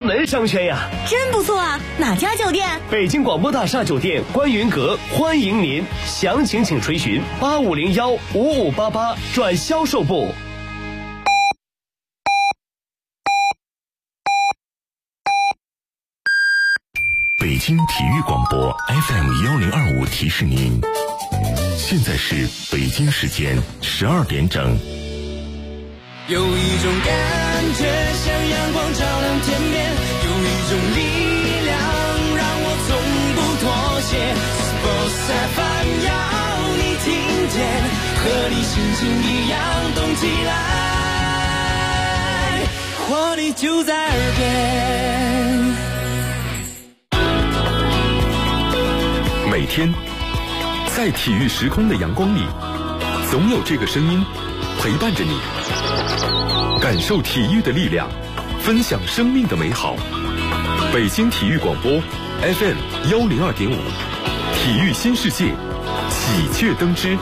门商圈呀！ 真不错啊！哪家酒店？ 北京广播大厦酒店观云阁欢迎您，详情请垂询85015588转销售部。 北京体育广播 FM1025提示您，现在是北京时间12点整。 有一种感觉像阳光照亮天边，有一种力量让我从不妥协。Sports FM 要你听见，和你心情一样动起来，活力就在耳边。 每天在体育时空的阳光里，总有这个声音陪伴着你，感受体育的力量，分享生命的美好。北京体育广播 FM102.5，体育新世界，喜鹊登枝。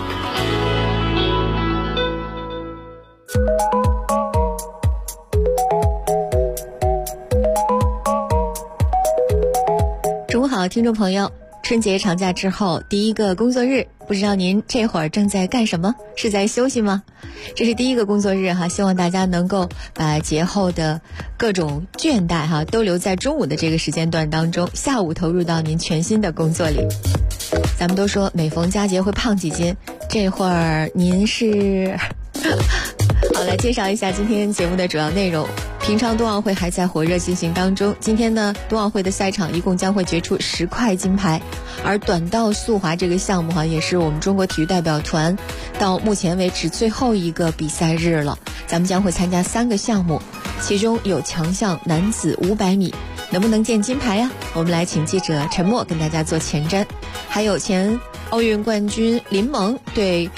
中午好，听众朋友，春节长假之后第一个工作日，不知道您这会儿正在干什么？是在休息吗？这是第一个工作日哈，希望大家能够把节后的各种倦怠哈都留在中午的这个时间段当中，下午投入到您全新的工作里。咱们都说每逢佳节会胖几斤，这会儿您是好，来介绍一下今天节目的主要内容。平昌冬奥会还在火热进行当中，今天呢，冬奥会的赛场一共将会决出10块金牌，而短道速滑这个项目也是我们中国体育代表团到目前为止最后一个比赛日了。咱们将会参加3个项目，其中有强项男子500米，能不能见金牌呀？我们来请记者陈默跟大家做前瞻。还有前奥运冠军林萌对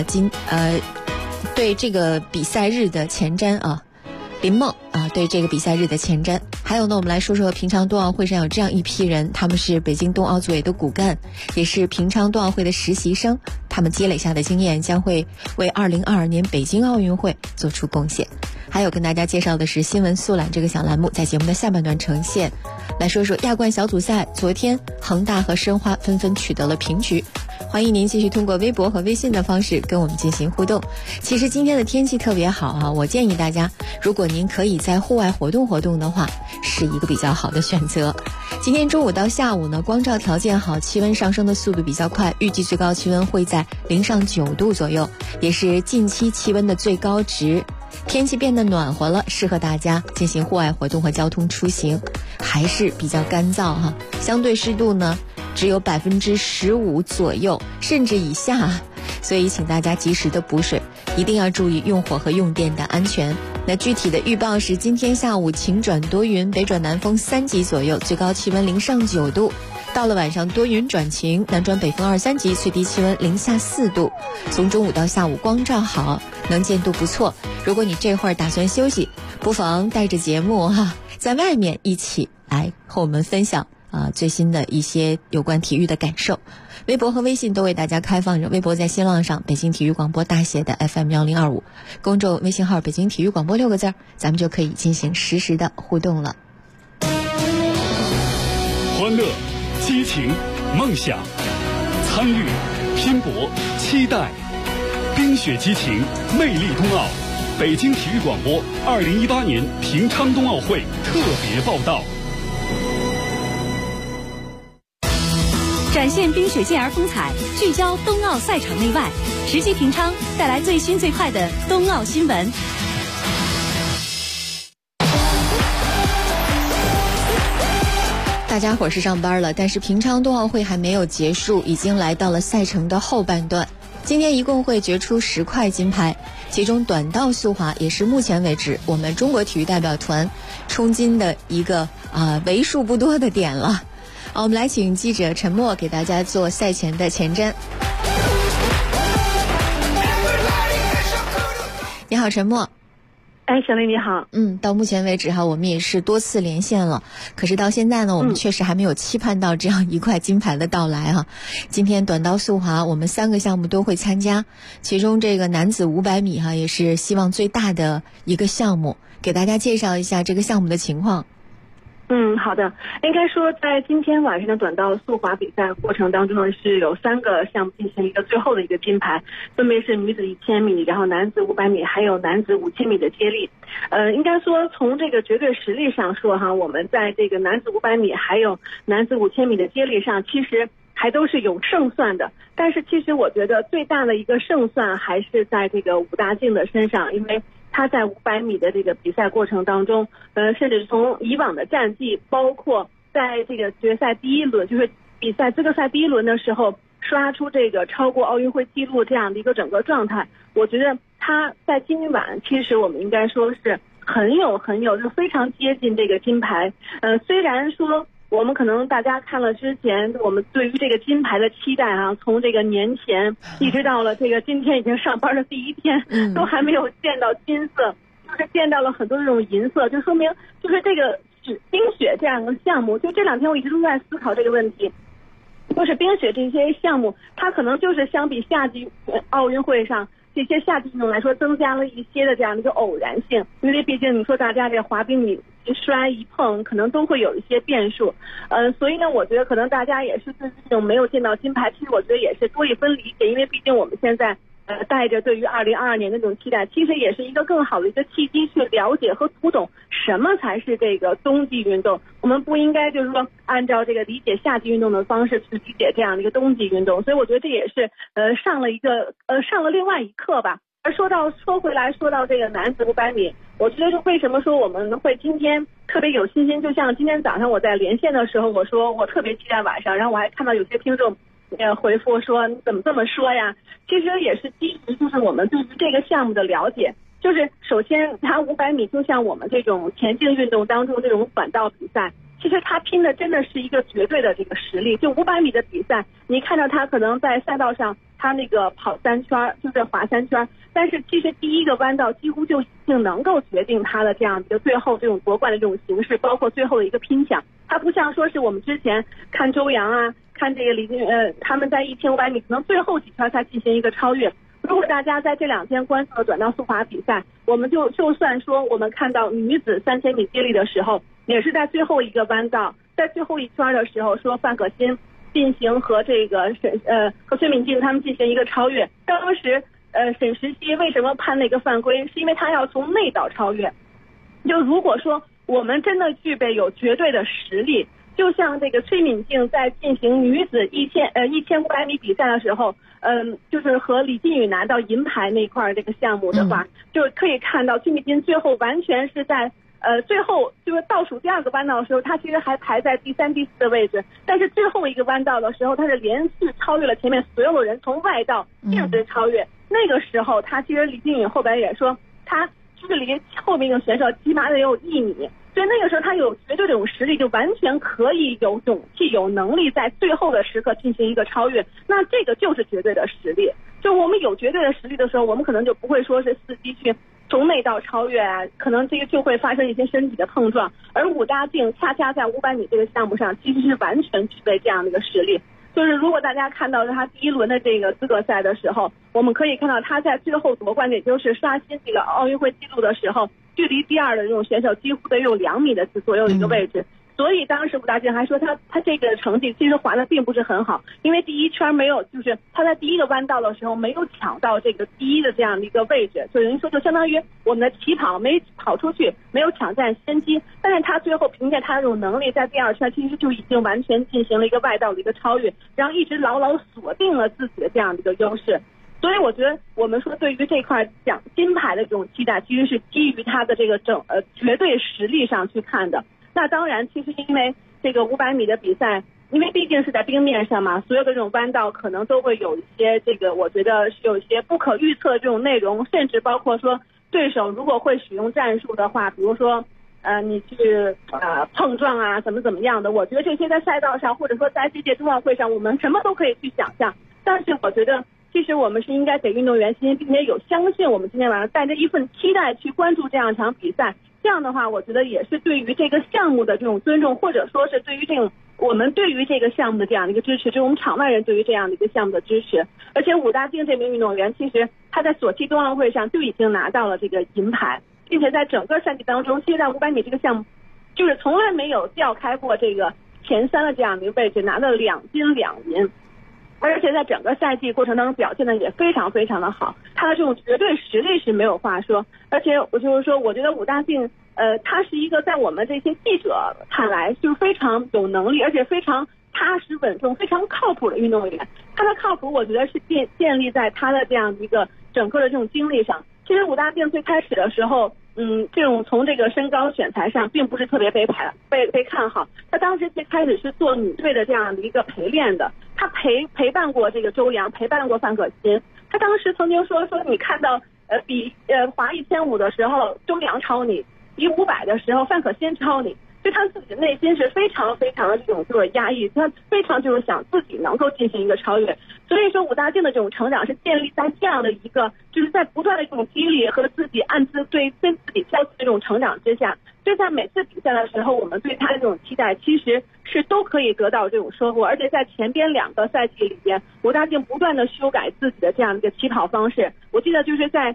这个比赛日的前瞻啊。林梦对这个比赛日的前瞻。还有呢，我们来说说平昌冬奥会上有这样一批人，他们是北京冬奥组委的骨干，也是平昌冬奥会的实习生，他们积累下的经验将会为2022年北京奥运会做出贡献。还有跟大家介绍的是新闻速览这个小栏目，在节目的下半段呈现。来说说亚冠小组赛，昨天恒大和申花纷纷取得了平局。欢迎您继续通过微博和微信的方式跟我们进行互动。其实今天的天气特别好啊，我建议大家，如果您可以在户外活动活动的话，是一个比较好的选择。今天中午到下午呢，光照条件好，气温上升的速度比较快，预计最高气温会在0上9度左右，也是近期气温的最高值。天气变得暖和了，适合大家进行户外活动和交通出行，还是比较干燥哈，相对湿度呢只有15%左右，甚至以下，所以请大家及时的补水，一定要注意用火和用电的安全。那具体的预报是今天下午晴转多云，北转南风3级左右，最高气温0上9度。到了晚上多云转晴，南转北风2、3级，最低气温0下4度。从中午到下午光照好，能见度不错。如果你这会儿打算休息，不妨带着节目在外面一起来和我们分享最新的一些有关体育的感受。微博和微信都为大家开放着，微博在新浪上北京体育广播大写的 FM1025， 公众微信号北京体育广播6个字，咱们就可以进行实时的互动了。 欢乐、激情、梦想、参与、拼搏、期待，冰雪激情，魅力冬奥。北京体育广播2018年平昌冬奥会特别报道。 展现冰雪健儿风采，聚焦冬奥赛场内外，直击平昌，带来最新最快的冬奥新闻。 大家伙是上班了，但是平昌冬奥会还没有结束，已经来到了赛程的后半段。今天一共会决出10块金牌，其中短道速滑也是目前为止我们中国体育代表团冲金的一个为数不多的点了。我们来请记者陈默给大家做赛前的前瞻。你好，陈默。 小雷你好。 到目前为止我们也是多次连线了，可是到现在呢，我们确实还没有期盼到这样1块金牌的到来今天短道速滑我们3个项目都会参加，其中这个男子500米也是希望最大的一个项目，给大家介绍一下这个项目的情况。 好的。应该说，在今天晚上的短道速滑比赛过程当中呢，是有3个项目进行一个最后的一个金牌，分别是女子1000米，然后男子500米，还有男子5000米的接力。应该说从这个绝对实力上说哈，我们在这个男子500米还有男子5000米的接力上，其实还都是有胜算的。但是其实我觉得最大的一个胜算还是在这个武大靖的身上，因为他在500米的这个比赛过程当中，甚至从以往的战绩，包括在这个决赛第一轮，就是比赛资格赛第一轮的时候，刷出这个超过奥运会纪录这样的一个整个状态。我觉得他在今晚，其实我们应该说是很有，就非常接近这个金牌。虽然说我们可能大家看了之前，我们对于这个金牌的期待啊，从这个年前一直到了这个今天已经上班的第一天，都还没有见到金色，就是见到了很多这种银色，就说明就是这个冰雪这样的项目，就这2天我一直都在思考这个问题。就是冰雪这些项目，它可能就是相比夏季奥运会上这些夏季运动来说，增加了一些的这样的一个偶然性，因为毕竟你说大家这滑冰你一摔一碰，可能都会有一些变数。所以呢，我觉得可能大家也是对这种没有见到金牌，其实我觉得也是多一分理解，因为毕竟我们现在带着对于2022年的这种期待，其实也是一个更好的一个契机，去了解和读懂什么才是这个冬季运动。我们不应该就是说按照这个理解夏季运动的方式去理解这样的一个冬季运动，所以我觉得这也是上了另外一课吧。而说回来这个男子500米，我觉得为什么说我们会今天特别有信心，就像今天早上我在连线的时候，我说我特别期待晚上，然后我还看到有些听众回复说你怎么这么说呀？其实也是基于就是我们对于这个项目的了解，就是首先它500米就像我们这种田径运动当中这种短道比赛，其实它拼的真的是一个绝对的这个实力。就500米的比赛，你看到它可能在赛道上它那个跑3圈，就是滑3圈，但是其实第一个弯道几乎就已经能够决定它的这样一个最后这种夺冠的这种形式，包括最后的一个拼抢。它不像说是我们之前看周洋啊，看这个他们在1500米可能最后几圈才进行一个超越。如果大家在这2天关注的短道速滑比赛，我们就算说我们看到女子3000米接力的时候，也是在最后一个弯道，在最后一圈的时候，说范可新进行和这个和崔敏静他们进行一个超越。当时沈石溪为什么判那个犯规，是因为他要从内道超越。就如果说我们真的具备有绝对的实力，就像这个崔敏静在进行女子1500米比赛的时候，就是和李金宇拿到银牌那块这个项目的话，就可以看到崔敏静最后完全是在最后就是倒数第2个弯道的时候，他其实还排在第3、第4的位置，但是最后一个弯道的时候，他是连续超越了前面所有的人，从外道一直超越。那个时候他其实李金宇后边也说，他距离后面的选手起码得有1米，所以那个时候他有绝对这种实力，就完全可以有勇气有能力在最后的时刻进行一个超越。那这个就是绝对的实力。就我们有绝对的实力的时候，我们可能就不会说是伺机去从内道超越啊，可能这个就会发生一些身体的碰撞。而武大靖恰恰在500米这个项目上其实是完全具备这样的一个实力。就是如果大家看到他第一轮的这个资格赛的时候，我们可以看到他在最后夺冠，也就是刷新这个奥运会纪录的时候，距离第2的这种选手几乎得有2米的左右的一个位置。所以当时武大靖还说他这个成绩其实滑的并不是很好，因为第一圈没有，就是他在第一个弯道的时候没有抢到这个第一的这样的一个位置，就等于说就相当于我们的起跑没跑出去，没有抢占先机。但是他最后凭借他这种能力，在第2圈其实就已经完全进行了一个外道的一个超越，然后一直牢牢锁定了自己的这样的一个优势。所以我觉得我们说对于这块奖金牌的这种期待，其实是基于他的这个绝对实力上去看的。那当然，其实因为这个500米的比赛，因为毕竟是在冰面上嘛，所有的这种弯道可能都会有一些这个，我觉得是有一些不可预测的这种内容，甚至包括说对手如果会使用战术的话，比如说你去碰撞啊，怎么样的，我觉得这些在赛道上或者说在这届冬奥会上，我们什么都可以去想象。但是我觉得其实我们是应该给运动员信心，并且有相信我们今天晚上带着一份期待去关注这样一场比赛。这样的话，我觉得也是对于这个项目的这种尊重，或者说是对于这种我们对于这个项目的这样的一个支持，就是我们场外人对于这样的一个项目的支持。而且武大靖这名运动员，其实他在索契冬奥会上就已经拿到了这个银牌，并且在整个赛季当中，其实在500米这个项目， 就是从来没有掉开过这个前3的这样的一个位置，拿了2金2银。而且在整个赛季过程当中表现的也非常非常的好，他的这种绝对实力是没有话说。而且我就是说，我觉得武大靖，他是一个在我们这些记者看来就是非常有能力，而且非常踏实稳重、非常靠谱的运动员。他的靠谱，我觉得是建立在他的这样一个整个的这种经历上。其实武大靖最开始的时候，这种从这个身高选材上并不是特别被看好。他当时最开始是做女队的这样的一个陪练的，他陪伴过这个周洋，陪伴过范可新。他当时曾经说你看到比滑1500的时候周洋超你，比500的时候范可新超你。对他自己内心是非常非常的这种就是压抑，他非常就是想自己能够进行一个超越。所以说武大靖的这种成长是建立在这样的一个就是在不断的这种激励和自己暗自对跟自己交集的这种成长之下，就在每次比赛的时候，我们对他的这种期待其实是都可以得到这种收获。而且在前边2个赛季里边，武大靖不断的修改自己的这样一个起跑方式。我记得就是在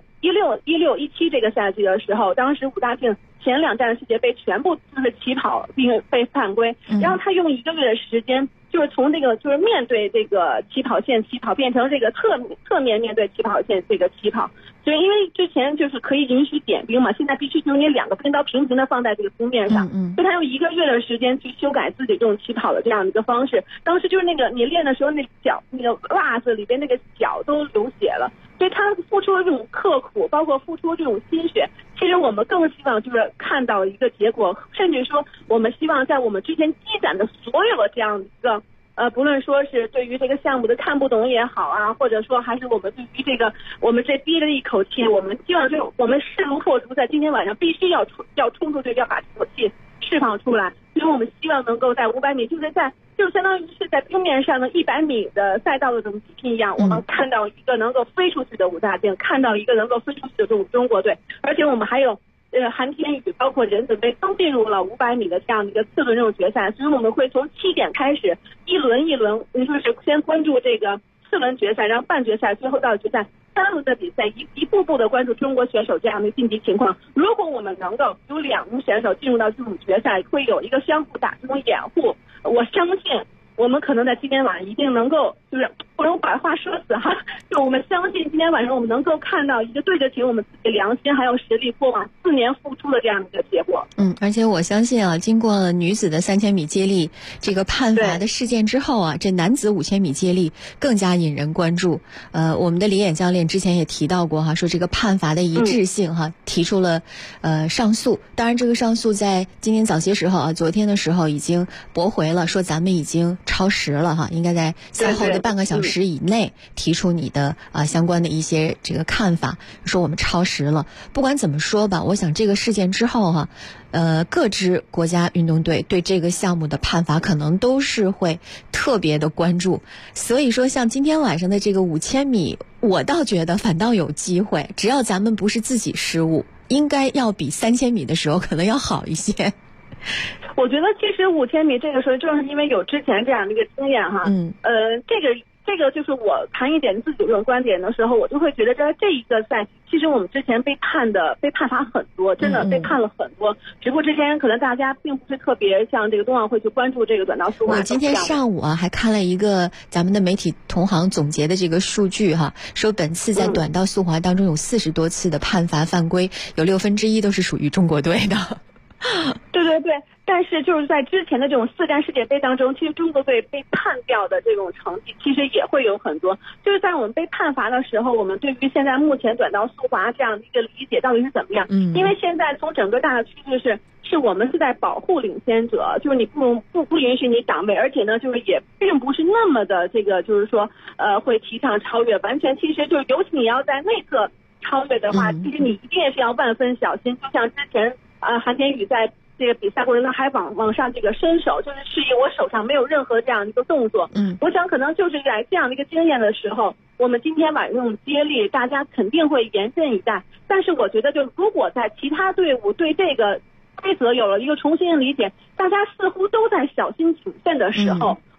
16、17这个赛季的时候，当时武大靖前2站世界杯全部就是起跑并被犯规，然后他用1个月的时间，就是从这个就是面对这个起跑线起跑变成这个侧面面对起跑线这个起跑。所以因为之前就是可以允许点兵嘛，现在必须就是你2个冰刀平行的放在这个冰面上，所以他用1个月的时间去修改自己这种起跑的这样的一个方式。当时就是那个你练的时候，那脚那个袜子里边那个脚都流血了。所以他付出了这种刻苦，包括付出这种心血，其实我们更希望就是看到一个结果，甚至说我们希望在我们之前积攒的所有的这样一个不论说是对于这个项目的看不懂也好啊，或者说还是我们对于这个我们这憋着一口气，我们希望就我们势如破竹，在今天晚上必须要冲出去，要把这口气释放出来。所以我们希望能够在500米，就相当于是在冰面上的100米的赛道的这种比拼一样，我们看到一个能够飞出去的武大靖，看到一个能够飞出去的这种中国队。而且我们还有韩天宇包括任子威都进入了500米的这样的一个次轮这种决赛。所以我们会从7点开始一轮一轮，也就是先关注这个次轮决赛，然后半决赛，最后到决赛3轮的比赛，一步步的关注中国选手这样的晋级情况。如果我们能够有2名选手进入到这种决赛，会有一个相互打这种掩护，我相信我们可能在今天晚上一定能够，就是不能把话说死哈，就我们相信今天晚上我们能够看到一个对得起我们自己良心还有实力过往4年付出的这样的一个结果。 而且我相信啊，经过女子的3000米接力这个判罚的事件之后啊，这男子5000米接力更加引人关注。我们的李演教练之前也提到过哈，说这个判罚的一致性哈，提出了上诉。当然这个上诉在今天早些时候啊，昨天的时候已经驳回了，说咱们已经超时了哈，应该在赛后的半个小时以内提出你的相关的一些这个看法，说我们超时了。不管怎么说吧，我想这个事件之后哈，各支国家运动队对这个项目的判罚可能都是会特别的关注。所以说像今天晚上的这个5000米，我倒觉得反倒有机会，只要咱们不是自己失误，应该要比3000米的时候可能要好一些。 我觉得其实5000米这个时候正是因为有之前这样的一个经验哈，这个就是我谈一点自己这种观点的时候，我就会觉得在这一个赛季，其实我们之前被判罚很多，真的被判了很多，只不过之前可能大家并不是特别像这个冬奥会去关注这个短道速滑。 我今天上午还看了一个咱们的媒体同行总结的这个数据哈，说本次在短道速滑当中有40多次的判罚犯规，有1/6都是属于中国队的。 对，但是就是在之前的这种4站世界杯当中，其实中国队被判掉的这种成绩其实也会有很多。就是在我们被判罚的时候，我们对于现在目前短道速滑这样的一个理解到底是怎么样？因为现在从整个大的趋势是我们是在保护领先者，就是你不允许你挡位，而且呢就是也并不是那么的这个就是说会提倡超越，完全其实就是尤其你要在内侧超越的话，其实你一定是要万分小心。就像之前韩天宇在这个比赛过程中还往上这个伸手，就是示意我手上没有任何这样一个动作。我想可能就是在这样的一个经验的时候，我们今天晚上这种接力，大家肯定会严阵以待。但是我觉得，就如果在其他队伍对这个规则有了一个重新的理解，大家似乎都在小心谨慎的时候，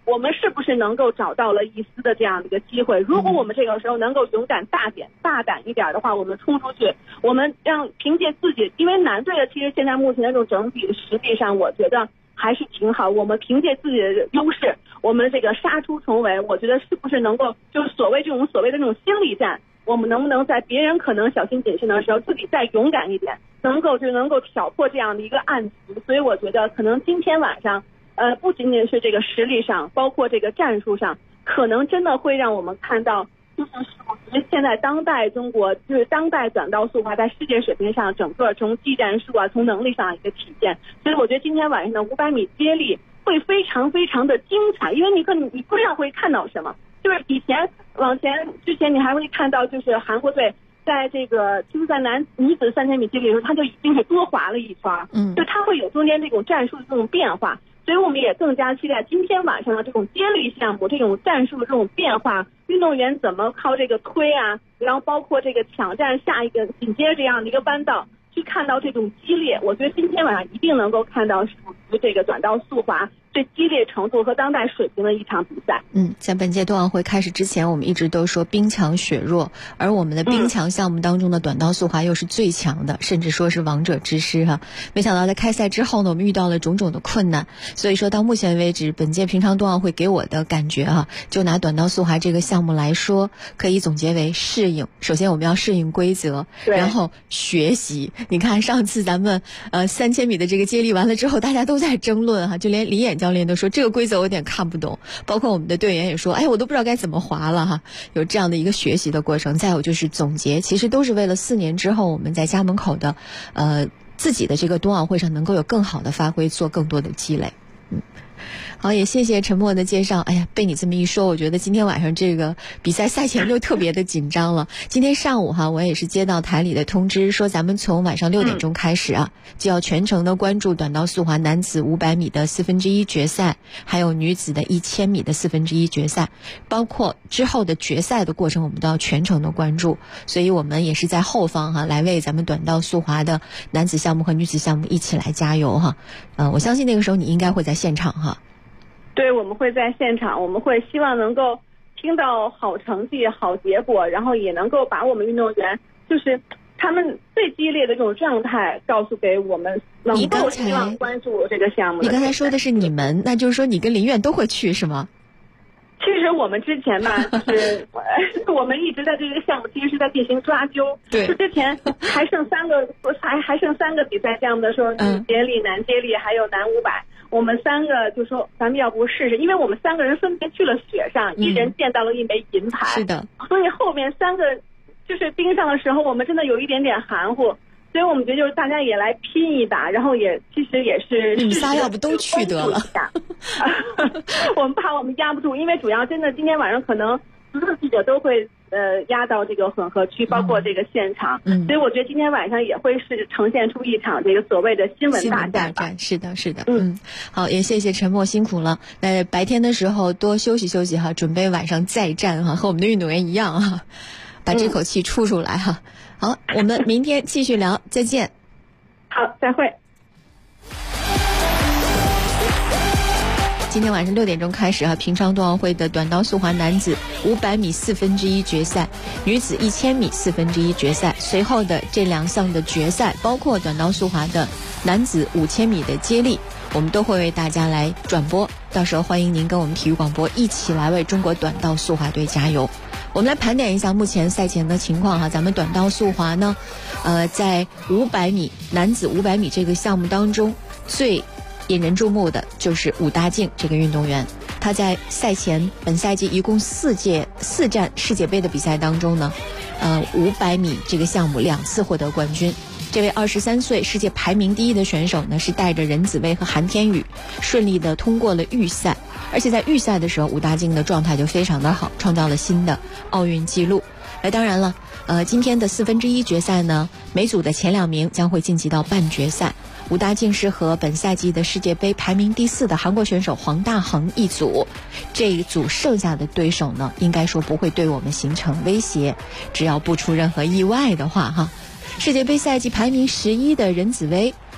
我们是不是能够找到了一丝的这样的一个机会？如果我们这个时候能够勇敢大胆一点的话，我们冲出去，我们让凭借自己，因为男队的其实现在目前的这种整体实力上，我觉得还是挺好。我们凭借自己的优势，我们这个杀出重围，我觉得是不是能够就是所谓的这种心理战，我们能不能在别人可能小心谨慎的时候，自己再勇敢一点，能够挑破这样的一个暗局。所以我觉得可能今天晚上。不仅仅是这个实力上，包括这个战术上，可能真的会让我们看到，就是我觉得现在当代中国，就是当代短道速滑在世界水平上，整个从技战术啊，从能力上一个体现。所以我觉得今天晚上的500米接力会非常非常的精彩，因为你不知道会看到什么，就是之前你还会看到，就是韩国队。在这个就是在女子3000米接力的时候，他就已经是多滑了一圈，就他会有中间这种战术的这种变化，所以我们也更加期待今天晚上的这种接力项目，这种战术的这种变化，运动员怎么靠这个推啊，然后包括这个抢占下一个紧接着这样的一个弯道，去看到这种激烈。我觉得今天晚上一定能够看到属于这个短道速滑最激烈程度和当代水平的一场比赛。 在本届冬奥会开始之前，我们一直都说冰强雪弱，而我们的冰强项目当中的短道速滑又是最强的，甚至说是王者之师哈。没想到在开赛之后呢，我们遇到了种种的困难，所以说到目前为止，本届平昌冬奥会给我的感觉哈，就拿短道速滑这个项目来说，可以总结为适应。首先我们要适应规则，然后学习。你看上次咱们3000米的这个接力完了之后，大家都在争论哈，就连李演教练都说这个规则我有点看不懂，包括我们的队员也说，我都不知道该怎么滑了哈，有这样的一个学习的过程。再有就是总结，其实都是为了4年之后我们在家门口的自己的这个冬奥会上能够有更好的发挥，做更多的积累。好，也谢谢陈默的介绍。被你这么一说，我觉得今天晚上这个比赛赛前就特别的紧张了。今天上午哈，我也是接到台里的通知，说咱们从晚上6点钟开始就要全程的关注短道速滑男子500米的1/4决赛，还有女子的1000米的1/4决赛，包括之后的决赛的过程，我们都要全程的关注。所以我们也是在后方来为咱们短道速滑的男子项目和女子项目一起来加油哈。我相信那个时候你应该会在现场哈。 对，我们会在现场，我们会希望能够听到好成绩、好结果，然后也能够把我们运动员就是他们最激烈的这种状态告诉给我们，能够希望关注这个项目。 你刚才说的是你们，那就是说你跟林苑都会去是吗？ 其实我们之前吧，就是我们一直在这个项目其实是在进行抓阄。 对， 就之前还剩3个比赛项目的时候，女接力、男接力还有男500。我们3个就说咱们要不试试，因为我们3个人分别去了雪上，一人见到了1枚银牌。 是的， 所以后面3个就是冰上的时候，我们真的有一点点含糊，所以我们觉得就是大家也来拼一把，然后其实也是你们仨要不都去得了？ 我们怕我们压不住，因为主要真的今天晚上可能所有的记者都会压到这个混合区，包括这个现场，所以我觉得今天晚上也会是呈现出一场这个所谓的新闻大战。 是的，是的，好，也谢谢陈默辛苦了。那白天的时候多休息休息哈，准备晚上再战哈，和我们的运动员一样哈，把这口气出来哈。好，我们明天继续聊，再见。 好，再会。 今天晚上6点钟开始平昌冬奥会的短道速滑男子500米1/4决赛，女子1000米1/4决赛，随后的这2项的决赛，包括短道速滑的男子5000米的接力，我们都会为大家来转播。到时候欢迎您跟我们体育广播一起来为中国短道速滑队加油。我们来盘点一下目前赛前的情况咱们短道速滑呢，在500米男子500米这个项目当中，最引人注目的就是武大靖这个运动员。他在赛前本赛季一共4站世界杯的比赛当中呢，500米这个项目2次获得冠军。这位23岁世界排名第1的选手呢，是带着任子威和韩天宇顺利的通过了预赛，而且在预赛的时候武大靖的状态就非常的好，创造了新的奥运纪录。当然了今天的1/4决赛呢，每组的前2名将会晋级到半决赛。武大靖是和本赛季的世界杯排名第4的韩国选手黄大恒一组，这一组剩下的对手呢，应该说不会对我们形成威胁，只要不出任何意外的话世界杯赛季排名11的任子威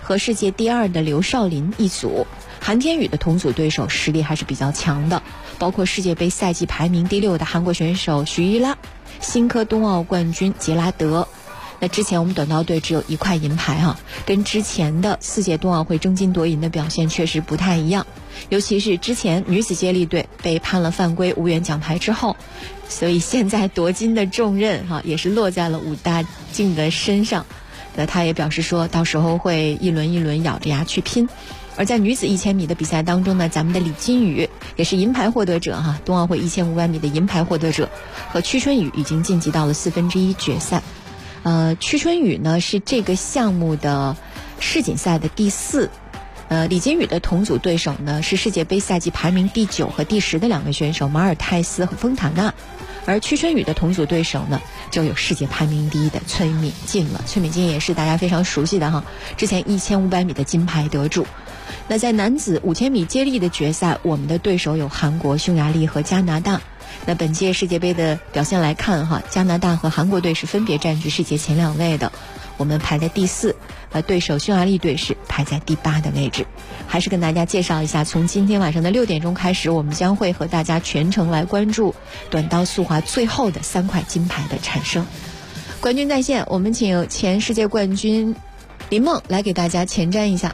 和世界第2的刘少林一组。韩天宇的同组对手实力还是比较强的，包括世界杯赛季排名第6的韩国选手徐一拉，新科冬奥冠军杰拉德。那之前我们短道队只有1块银牌跟之前的4届冬奥会争金夺银的表现确实不太一样，尤其是之前女子接力队被判了犯规无缘奖牌之后，所以现在夺金的重任也是落在了武大靖的身上。那他也表示说到时候会一轮一轮咬着牙去拼。而在女子1000米的比赛当中呢，咱们的李金宇也是银牌获得者冬奥会1500米的银牌获得者，和屈春雨已经晋级到了1/4决赛。屈春雨呢是这个项目的世锦赛的第4。李金宇的同组对手呢是世界杯赛季排名第9和第10的2位选手马尔泰斯和丰塔纳，而屈春雨的同组对手呢就有世界排名第1的崔敏静了。崔敏静也是大家非常熟悉的之前1500米的金牌得主。那在男子5000米接力的决赛，我们的对手有韩国、匈牙利和加拿大。那本届世界杯的表现来看加拿大和韩国队是分别占据世界前2位的，我们排在第4，对手匈牙利队是排在第8的位置。还是跟大家介绍一下，从今天晚上的6点钟开始，我们将会和大家全程来关注短道速滑最后的3块金牌的产生。冠军在线，我们请前世界冠军林梦来给大家前瞻一下。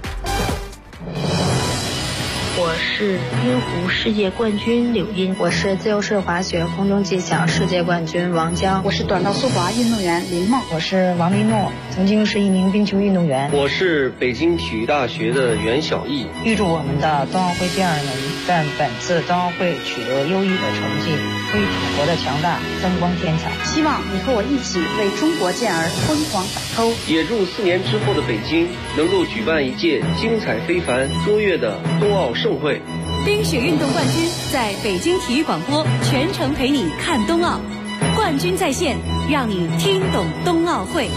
我是晕湖世界冠军柳茵， 我是自由式滑雪空中技巧世界冠军王江， 我是短道速滑运动员林梦， 我是王丽诺，曾经是一名冰球运动员。 我是北京体育大学的袁晓毅。 预祝我们的冬奥会健儿们在本次冬奥会取得优异的成绩，为祖国的强大增光添彩。 希望你和我一起为中国健儿疯狂打 call。 也祝4年之后的北京能够举办一届精彩非凡、卓越的冬奥盛会。 冰雪运动冠军在北京体育广播全程陪你看冬奥，冠军在线，让你听懂冬奥会。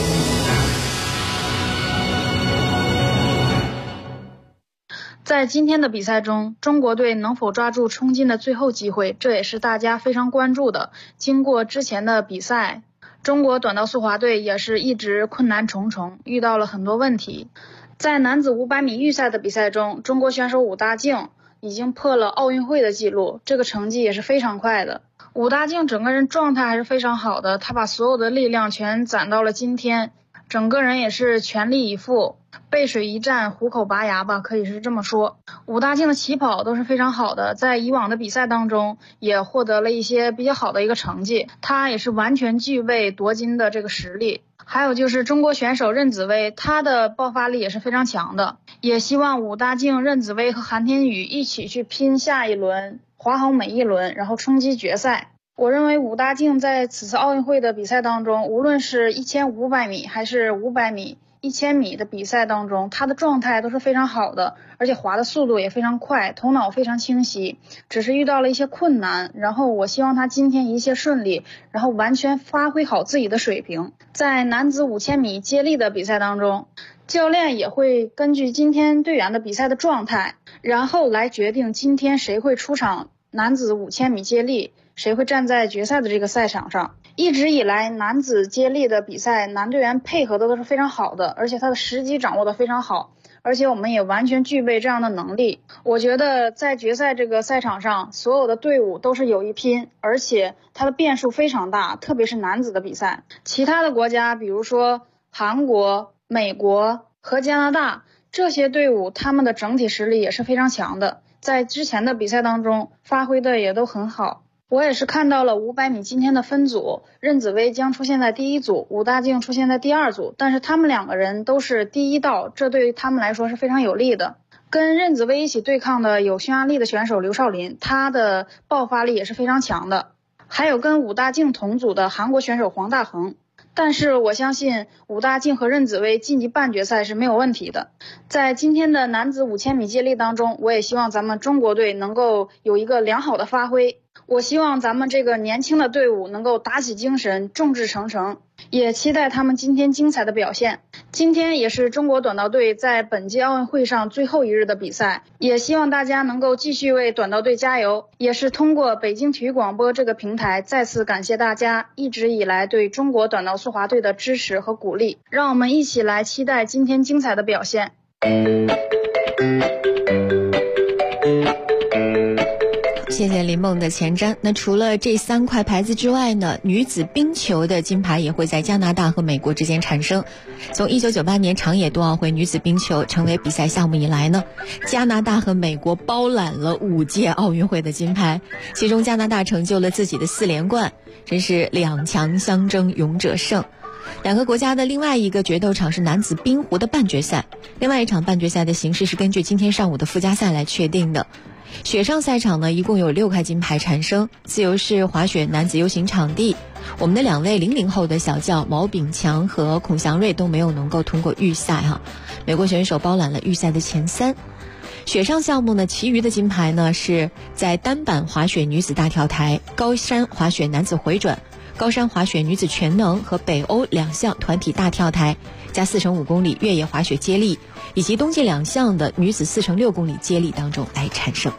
在今天的比赛中，中国队能否抓住冲金的最后机会，这也是大家非常关注的。经过之前的比赛，中国短道速滑队也是一直困难重重，遇到了很多问题。在男子500米预赛的比赛中，中国选手武大靖已经破了奥运会的记录，这个成绩也是非常快的。武大靖整个人状态还是非常好的，他把所有的力量全攒到了今天，整个人也是全力以赴，背水一战，虎口拔牙吧，可以是这么说。武大靖的起跑都是非常好的，在以往的比赛当中也获得了一些比较好的一个成绩，他也是完全具备夺金的这个实力。还有就是中国选手任子威，他的爆发力也是非常强的，也希望武大靖、任子威和韩天宇一起去拼下一轮，滑好每一轮，然后冲击决赛。我认为武大靖在此次奥运会的比赛当中，无论是1500米还是500米、1000米的比赛当中，他的状态都是非常好的，而且滑的速度也非常快，头脑非常清晰，只是遇到了一些困难，然后我希望他今天一切顺利，然后完全发挥好自己的水平。在男子5000米接力的比赛当中，教练也会根据今天队员的比赛的状态，然后来决定今天谁会出场男子5000米接力，谁会站在决赛的这个赛场上。一直以来男子接力的比赛，男队员配合的都是非常好的，而且他的时机掌握的非常好，而且我们也完全具备这样的能力。我觉得在决赛这个赛场上，所有的队伍都是有一拼，而且它的变数非常大，特别是男子的比赛。其他的国家比如说韩国、美国和加拿大，这些队伍他们的整体实力也是非常强的，在之前的比赛当中发挥的也都很好。我也是看到了500米今天的分组，任子威将出现在第1组，武大靖出现在第2组，但是他们2个人都是第1道，这对于他们来说是非常有利的。跟任子威一起对抗的有匈牙利的选手刘少林，他的爆发力也是非常强的，还有跟武大靖同组的韩国选手黄大恒。但是我相信武大靖和任子威晋级半决赛是没有问题的。在今天的男子5000米接力当中，我也希望咱们中国队能够有一个良好的发挥。 我希望咱们这个年轻的队伍能够打起精神，众志成城，也期待他们今天精彩的表现。今天也是中国短道队在本届奥运会上最后一日的比赛，也希望大家能够继续为短道队加油。也是通过北京体育广播这个平台，再次感谢大家一直以来对中国短道速滑队的支持和鼓励，让我们一起来期待今天精彩的表现。 谢谢林梦的前瞻。那除了这3块牌子之外呢，女子冰球的金牌也会在加拿大和美国之间产生。从1998年长野冬奥会女子冰球成为比赛项目以来呢，加拿大和美国包揽了5届奥运会的金牌，其中加拿大成就了自己的4连冠，真是两强相争，勇者胜。两个国家的另外一个决斗场是男子冰壶的半决赛，另外一场半决赛的形式是根据今天上午的附加赛来确定的。雪上赛场呢，一共有6块金牌产生。自由式滑雪男子 U 型场地，我们的2位00后的小将毛炳强和孔祥瑞都没有能够通过预赛哈，美国选手包揽了预赛的前3。雪上项目呢，其余的金牌呢是在单板滑雪女子大跳台、高山滑雪男子回转、高山滑雪女子全能和北欧2项团体大跳台加4×5公里越野滑雪接力，以及冬季2项的女子4×6公里接力当中来产生。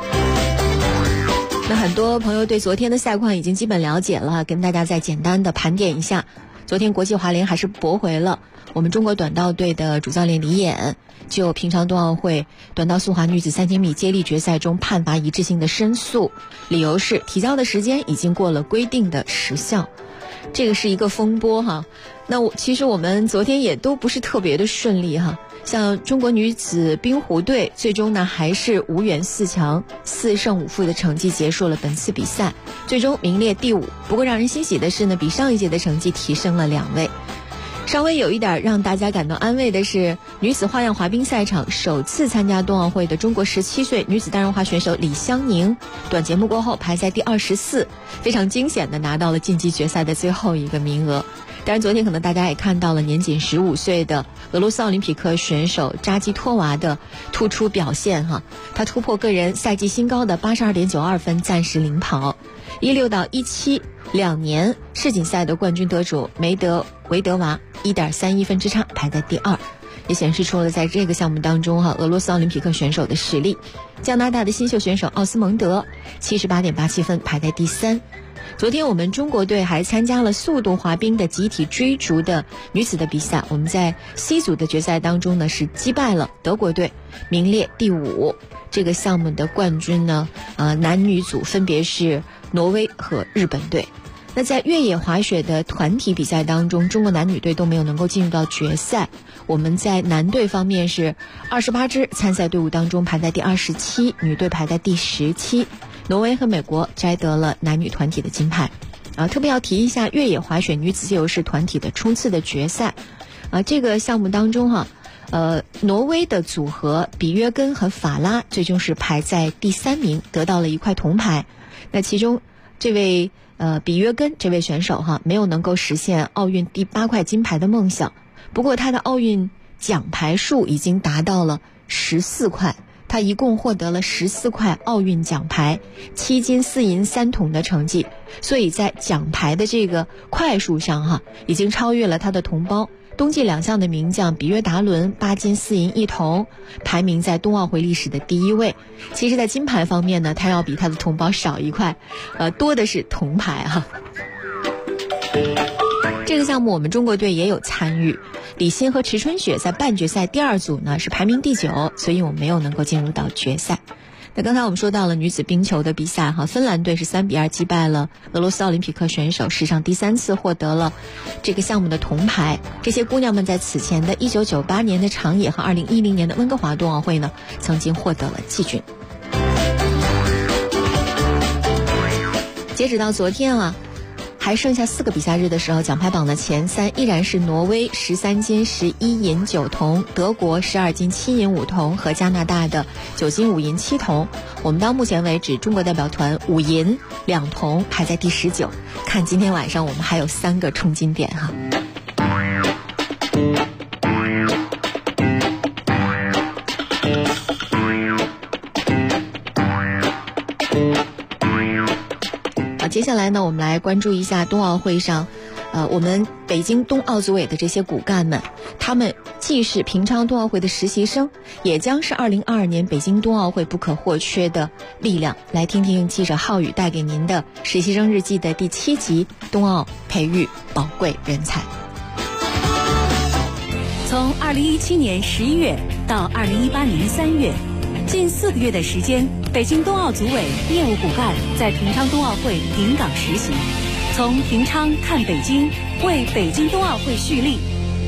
那很多朋友对昨天的赛况已经基本了解了，跟大家再简单的盘点一下。昨天国际滑联还是驳回了我们中国短道队的主教练李演就平昌冬奥会短道速滑女子3000米接力决赛中判罚一致性的申诉，理由是提交的时间已经过了规定的时效。这个是一个风波哈。那其实我们昨天也都不是特别的顺利哈，像中国女子冰壶队最终呢还是无缘4强，4胜5负的成绩结束了本次比赛，最终名列第5。不过让人欣喜的是呢，比上一届的成绩提升了2位。稍微有一点让大家感到安慰的是，女子花样滑冰赛场首次参加冬奥会的中国17岁女子单人滑选手李湘宁，短节目过后排在第24，非常惊险的拿到了晋级决赛的最后一个名额。当然昨天可能大家也看到了年仅15岁的俄罗斯奥林匹克选手扎基托娃的突出表现哈，她突破个人赛季新高的82.92分，暂时领跑。16到17两年世锦赛的冠军得主梅德韦德娃1.31分之差排在第2，也显示出了在这个项目当中俄罗斯奥林匹克选手的实力。加拿大的新秀选手奥斯蒙德78.87分排在第3。昨天我们中国队还参加了速度滑冰的集体追逐的女子的比赛，我们在 C 组的决赛当中呢是击败了德国队，名列第5。这个项目的冠军呢男女组分别是挪威和日本队。那在越野滑雪的团体比赛当中，中国男女队都没有能够进入到决赛。我们在男队方面是28支参赛队伍当中排在第27，女队排在第17。挪威和美国摘得了男女团体的金牌。特别要提一下越野滑雪女子自由式团体的冲刺的决赛。这个项目当中挪威的组合比约根和法拉最终是排在第3名，得到了1块铜牌。那其中这位比约根这位选手没有能够实现奥运第8块金牌的梦想，不过他的奥运奖牌数已经达到了14块，他一共获得了14块奥运奖牌，7金4银3铜的成绩，所以在奖牌的这个块数上已经超越了他的同胞冬季2项的名将比约达伦8金4银1铜，排名在冬奥会历史的第1位。其实在金牌方面呢，他要比他的同胞少1块，多的是铜牌这个项目我们中国队也有参与，李欣和池春雪在半决赛第2组呢是排名第9，所以我们没有能够进入到决赛。那刚才我们说到了女子冰球的比赛芬兰队是3-2击败了俄罗斯奥林匹克选手，史上第3次获得了这个项目的铜牌。这些姑娘们在此前的1998年的长野和2010年的温哥华冬奥会呢，曾经获得了季军。截止到昨天还剩下4个比赛日的时候，奖牌榜的前3依然是挪威13金11银9铜，德国12金7银5铜和加拿大的9金5银7铜。我们到目前为止中国代表团5银2铜排在第19，看今天晚上我们还有3个冲金点接下来呢，我们来关注一下冬奥会上我们北京冬奥组委的这些骨干们，他们既是平昌冬奥会的实习生，也将是2022年北京冬奥会不可或缺的力量。来听听记者浩宇带给您的实习生日记的第7集，冬奥培育宝贵人才。 从2017年11月到2018年3月，近4个月的时间，北京冬奥组委业务骨干在平昌冬奥会临港实习，从平昌看北京，为北京冬奥会蓄力。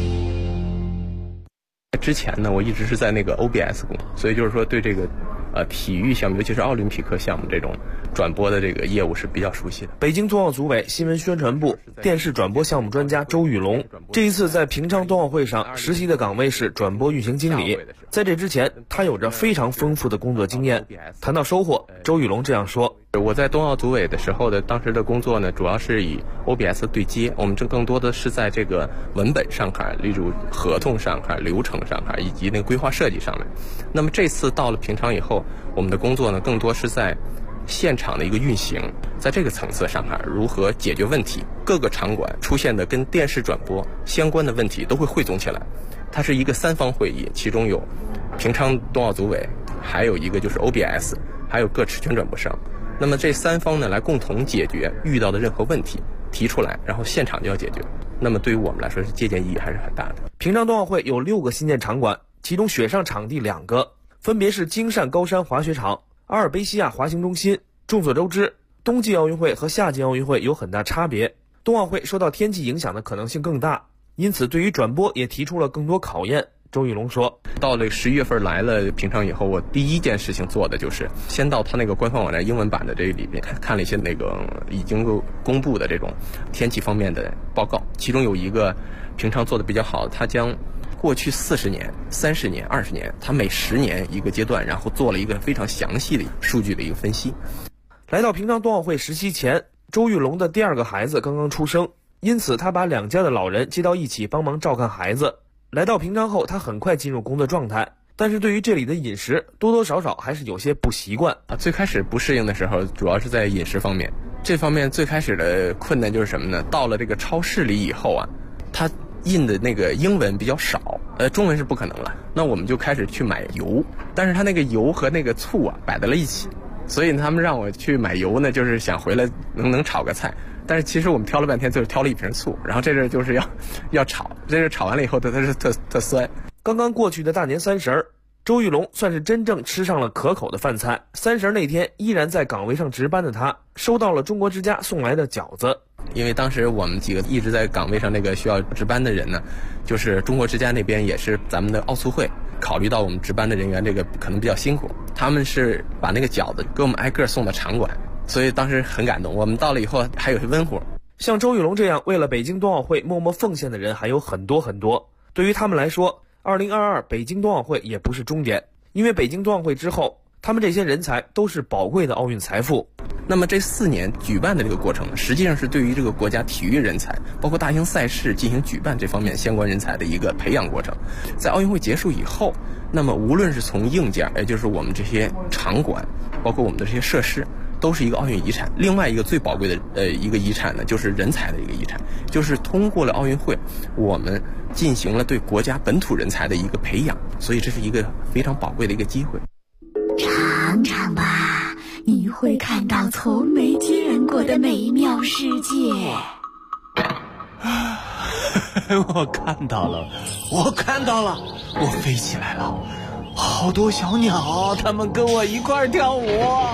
之前呢，我一直是在那个 OBS 工，所以就是说对这个体育项目，尤其是奥林匹克项目这种转播的这个业务是比较熟悉的。 北京冬奥组委新闻宣传部电视转播项目专家周玉龙，这一次在平昌冬奥会上实习的岗位是转播运行经理。在这之前，他有着非常丰富的工作经验。谈到收获，周玉龙这样说： 我在冬奥组委的时候的当时的工作呢，主要是以 OBS 对接，我们这更多的是在这个文本上看，例如合同上看、流程上看，以及那个规划设计上面。那么这次到了平昌以后，我们的工作呢，更多是在现场的一个运行，在这个层次上看，如何解决问题，各个场馆出现的跟电视转播相关的问题都会汇总起来。它是一个3方会议，其中有平昌冬奥组委，还有一个就是 OBS， 还有各持权转播商。那么这3方呢，来共同解决遇到的任何问题，提出来，然后现场就要解决。那么对于我们来说，是借鉴意义还是很大的。 平昌冬奥会有6个新建场馆，其中雪上场地2个，分别是京汕高山滑雪场、阿尔卑西亚滑行中心。众所周知，冬季奥运会和夏季奥运会有很大差别，冬奥会受到天气影响的可能性更大，因此对于转播也提出了更多考验。周玉龙说， 到了11月份来了平昌以后，我第一件事情做的就是先到他那个官方网站英文版的这里边看了一些那个已经公布的这种天气方面的报告，其中有一个平昌做的比较好，他将过去40年、30年、20年，他每10年一个阶段，然后做了一个非常详细的数据的一个分析。 来到平昌冬奥会实习前，周玉龙的第2个孩子刚刚出生，因此他把2家的老人接到一起帮忙照看孩子。来到平昌后，他很快进入工作状态，但是对于这里的饮食多多少少还是有些不习惯。 最开始不适应的时候，主要是在饮食方面。这方面最开始的困难就是什么呢？到了这个超市里以后啊，它印的那个英文比较少，中文是不可能了。那我们就开始去买油，但是它那个油和那个醋啊摆在了一起，所以他们让我去买油呢，就是想回来能炒个菜。但是其实我们挑了半天，就是挑了一瓶醋，然后这阵就是要炒，这阵炒完了以后，它是特酸。 刚刚过去的大年30，周玉龙算是真正吃上了可口的饭菜。30那天，依然在岗位上值班的他，收到了中国之家送来的饺子。 因为当时我们几个一直在岗位上那个需要值班的人呢，就是中国之家那边也是咱们的奥促会，考虑到我们值班的人员这个可能比较辛苦，他们是把那个饺子给我们挨个送到场馆。所以当时很感动，我们到了以后还有些温乎。 像周玉龙这样为了北京冬奥会默默奉献的人还有很多很多。对于他们来说，2022北京冬奥会也不是终点，因为北京冬奥会之后，他们这些人才都是宝贵的奥运财富。 那么这4年举办的这个过程，实际上是对于这个国家体育人才，包括大型赛事进行举办这方面相关人才的一个培养过程。在奥运会结束以后，那么无论是从硬件，也就是我们这些场馆，包括我们的这些设施，都是一个奥运遗产。另外一个最宝贵的一个遗产呢，就是人才的一个遗产，就是通过了奥运会，我们进行了对国家本土人才的一个培养，所以这是一个非常宝贵的一个机会。 尝尝吧，你会看到从没见过的美妙世界。 我看到了，我飞起来了，好多小鸟，它们跟我一块跳舞。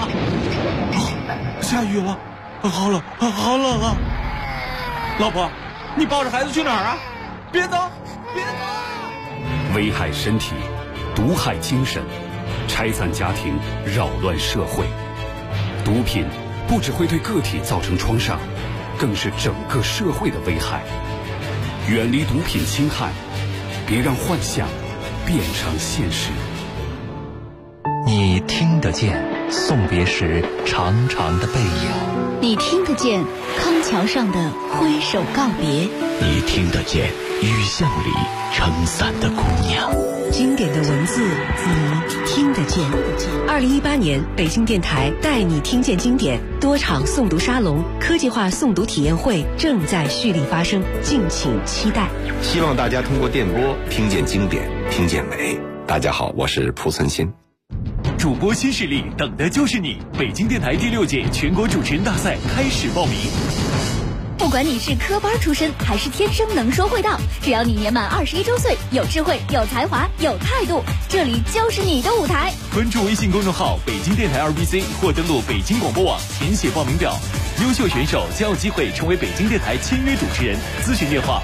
下雨了，好冷啊！老婆，你抱着孩子去哪儿啊？别走！ 危害身体，毒害精神，拆散家庭，扰乱社会。毒品不只会对个体造成创伤，更是整个社会的危害。远离毒品侵害，别让幻想变成现实。 你听得见， 送别时长长的背影， 你听得见康桥上的挥手告别， 你听得见雨巷里撑伞的姑娘。 经典的文字，你听得见。2018年，北京电台带你听见经典多场诵读沙龙、科技化诵读体验会正在蓄力发生，敬请期待。 希望大家通过电波听见经典，听见美。大家好，我是蒲存昕。 主播新势力，等的就是你！北京电台第6届全国主持人大赛开始报名。 不管你是科班出身还是天生能说会道，只要你年满21周岁，有智慧、有才华、有态度，这里就是你的舞台。 关注微信公众号北京电台2BC 或登录北京广播网填写报名表，优秀选手将有机会成为北京电台签约主持人。咨询电话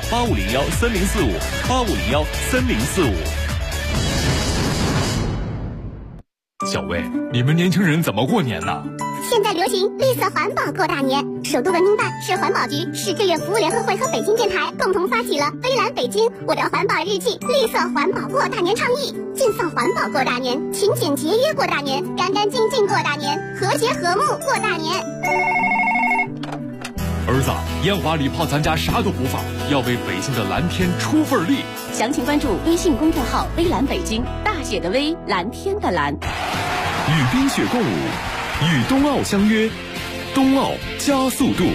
85013045，85013045。 小魏，你们年轻人怎么过年呢？ 现在流行绿色环保过大年，首都文明办、市环保局、市志愿服务联合会和北京电台共同发起了微蓝北京我的环保日记绿色环保过大年倡议，尽放环保过大年，勤俭节约过大年，干干净净过大年，和谐和睦过大年。 儿子，烟花礼炮咱家啥都不放，要为北京的蓝天出份力。 详情关注微信公众号微蓝北京，大写的微，蓝天的蓝。 与冰雪共舞，与冬奥相约，冬奥加速度。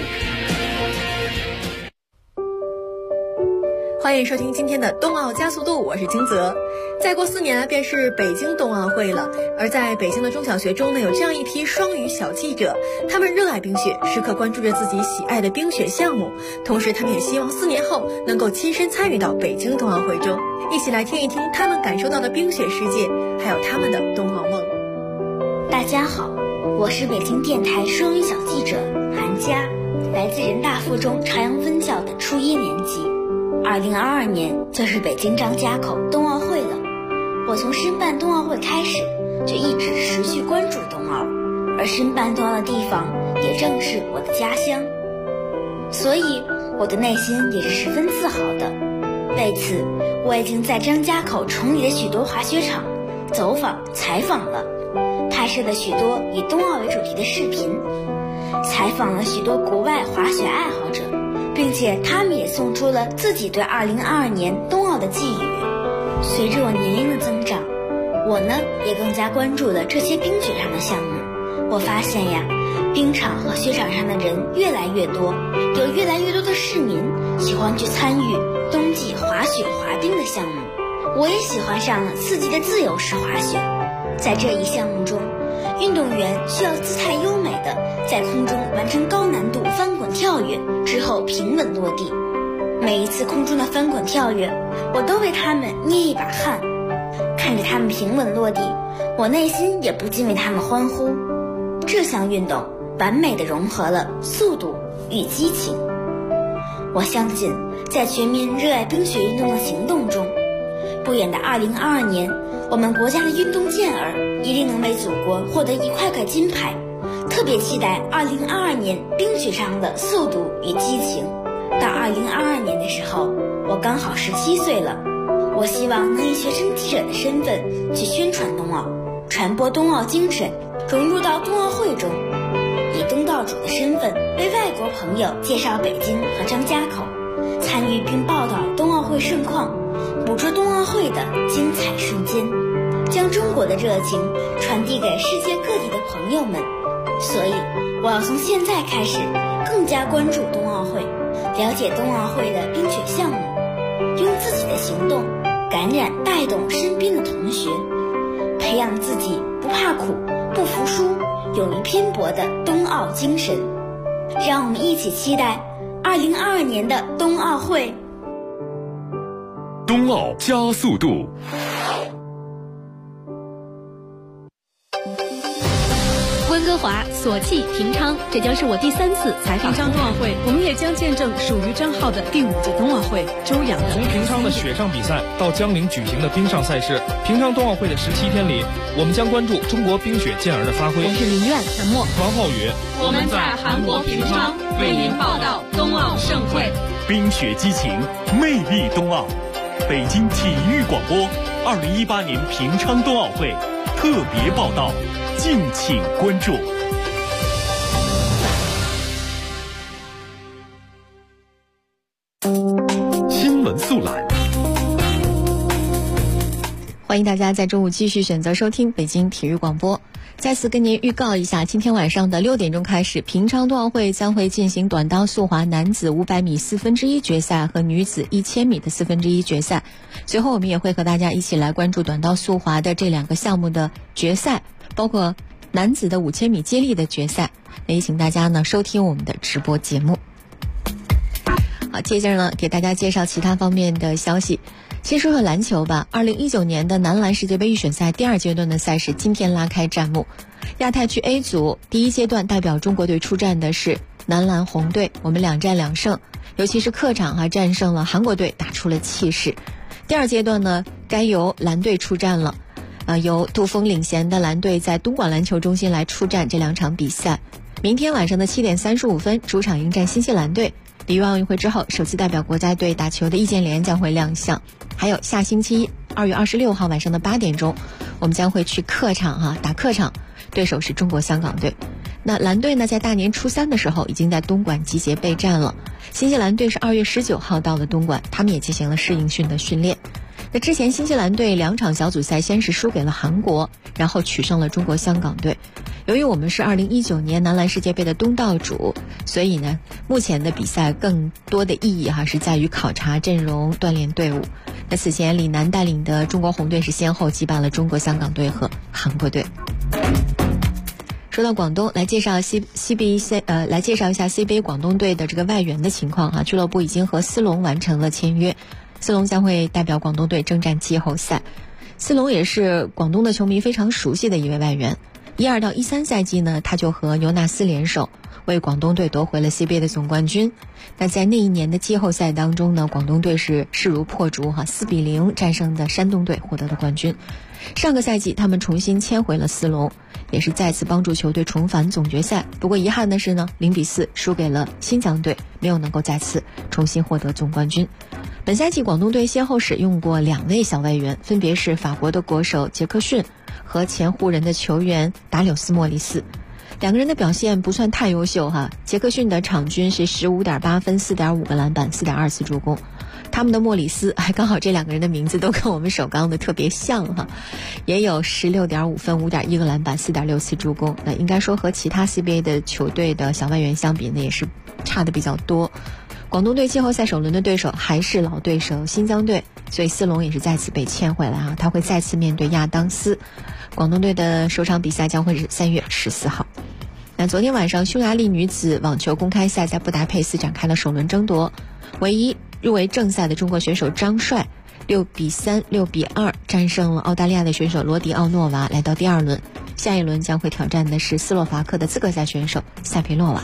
欢迎收听今天的冬奥加速度，我是金泽。再过4年便是北京冬奥会了，而在北京的中小学中呢，有这样一批双语小记者，他们热爱冰雪，时刻关注着自己喜爱的冰雪项目，同时他们也希望4年后能够亲身参与到北京冬奥会中，一起来听一听他们感受到的冰雪世界，还有他们的冬奥梦。 大家好，我是北京电台双语小记者韩佳，来自人大附中朝阳分校的初1年级。2022年就是北京张家口冬奥会了，我从申办冬奥会开始就一直持续关注冬奥，而申办冬奥的地方也正是我的家乡，所以我的内心也是十分自豪的。为此，我已经在张家口崇礼的许多滑雪场走访采访了，拍摄了许多以冬奥为主题的视频，采访了许多国外滑雪爱好者，并且他们也送出了自己对2022年冬奥的寄语。随着我年龄的增长，我呢也更加关注了这些冰雪上的项目。我发现呀，冰场和雪场上的人越来越多，有越来越多的市民喜欢去参与冬季滑雪滑冰的项目。我也喜欢上了刺激的自由式滑雪。在这一项目中，运动员需要姿态优美的在空中完成高难度翻滚跳跃之后平稳落地。每一次空中的翻滚跳跃，我都为他们捏一把汗，看着他们平稳落地，我内心也不禁为他们欢呼。这项运动完美地融合了速度与激情。我相信在全民热爱冰雪运动的行动中，不远的2022年，我们国家的运动健儿一定能为祖国获得1块金牌。特别期待2022年冰雪上的速度与激情。到2022年的时候，我刚好17岁了，我希望能以学生记者的身份去宣传冬奥，传播冬奥精神，融入到冬奥会中，以东道主的身份为外国朋友介绍北京和张家口，参与并报道冬奥会盛况，捕捉冬奥会的精彩瞬间，将中国的热情传递给世界各地的朋友们。所以我要从现在开始更加关注冬奥会，了解冬奥会的冰雪项目，用自己的行动感染带动身边的同学，培养自己不怕苦不服输勇于拼搏的冬奥精神。让我们一起期待2022年的冬奥会。 冬奥加速度。 温哥华、索契、平昌，这将是我第3次采访平昌冬奥会，我们也将见证属于张浩的第5届冬奥会。周洋的从平昌的雪上比赛到江陵举行的冰上赛事，平昌冬奥会的17天里，我们将关注中国冰雪健儿的发挥。 我是林苑、陈默、 王浩宇， 我们在韩国平昌为您报道冬奥盛会。 冰雪激情，魅力冬奥。北京体育广播，2018年平昌冬奥会特特别报道，敬请关注。 新闻速览。 欢迎大家在中午继续选择收听北京体育广播。再次跟您预告一下，今天晚上的6点钟开始，平昌冬奥会将会进行短道速滑男子500米1/4决赛和女子1000米的1/4决赛。随后我们也会和大家一起来关注短道速滑的这2个项目的决赛，包括男子的5000米接力的决赛。也请大家呢收听我们的直播节目。好，接着呢给大家介绍其他方面的消息。先说说篮球吧。2019年的男篮世界杯预选赛第2阶段的赛事今天拉开战幕。亚太区 A 组第1阶段代表中国队出战的是男篮红队，我们2战2胜，尤其是客场战胜了韩国队，打出了气势。第2阶段呢，该由蓝队出战了。由杜锋领衔的蓝队在东莞篮球中心来出战这2场比赛。明天晚上的7点35分，主场迎战新西兰队。里约奥运会之后，首次代表国家队打球的易建联将会亮相。还有下星期2月26号晚上的8点钟，我们将会去客场打客场，对手是中国香港队。那蓝队呢，在大年初3的时候已经在东莞集结备战了。新西兰队是2月19号到了东莞，他们也进行了适应训的训练。那之前新西兰队2场小组赛先是输给了韩国，然后取胜了中国香港队。由于我们是2019年男篮世界杯的东道主，所以呢，目前的比赛更多的意义是在于考察阵容、锻炼队伍。那此前李楠带领的中国红队是先后击败了中国香港队和韩国队。说到广东，来介绍来介绍一下 CBA 广东队的这个外援的情况俱乐部已经和斯隆完成了签约，斯隆将会代表广东队征战季后赛。斯隆也是广东的球迷非常熟悉的一位外援。12到13赛季呢，他就和牛纳斯联手为广东队夺回了 CBA 的总冠军。那在那一年的季后赛当中呢，广东队是势如破竹4-0战胜的山东队，获得了冠军。上个赛季他们重新签回了斯隆，也是再次帮助球队重返总决赛。不过遗憾的是呢，0-4输给了新疆队，没有能够再次重新获得总冠军。本赛季广东队先后使用过2位小外援，分别是法国的国手杰克逊和前湖人的球员达柳斯莫里斯。2个人的表现不算太优秀杰克逊的场均是 15.8 分 4.5 个篮板 4.2次助攻。他们的莫里斯还刚好这2个人的名字都跟我们首钢的特别像也有 16.5 分 5.1 个篮板 4.6 次助攻。那应该说和其他 CBA 的球队的小外援相比呢，也是差的比较多。广东队季后赛首轮的对手还是老对手新疆队，所以斯隆也是再次被签回来他会再次面对亚当斯。广东队的首场比赛将会是3月14号。那昨天晚上匈牙利女子网球公开赛在布达佩斯展开了首轮争夺，唯一入围正赛的中国选手张帅6-3 6-2战胜了澳大利亚的选手罗迪奥诺娃，来到第2轮。下一轮将会挑战的是斯洛伐克的资格赛选手塞佩洛娃。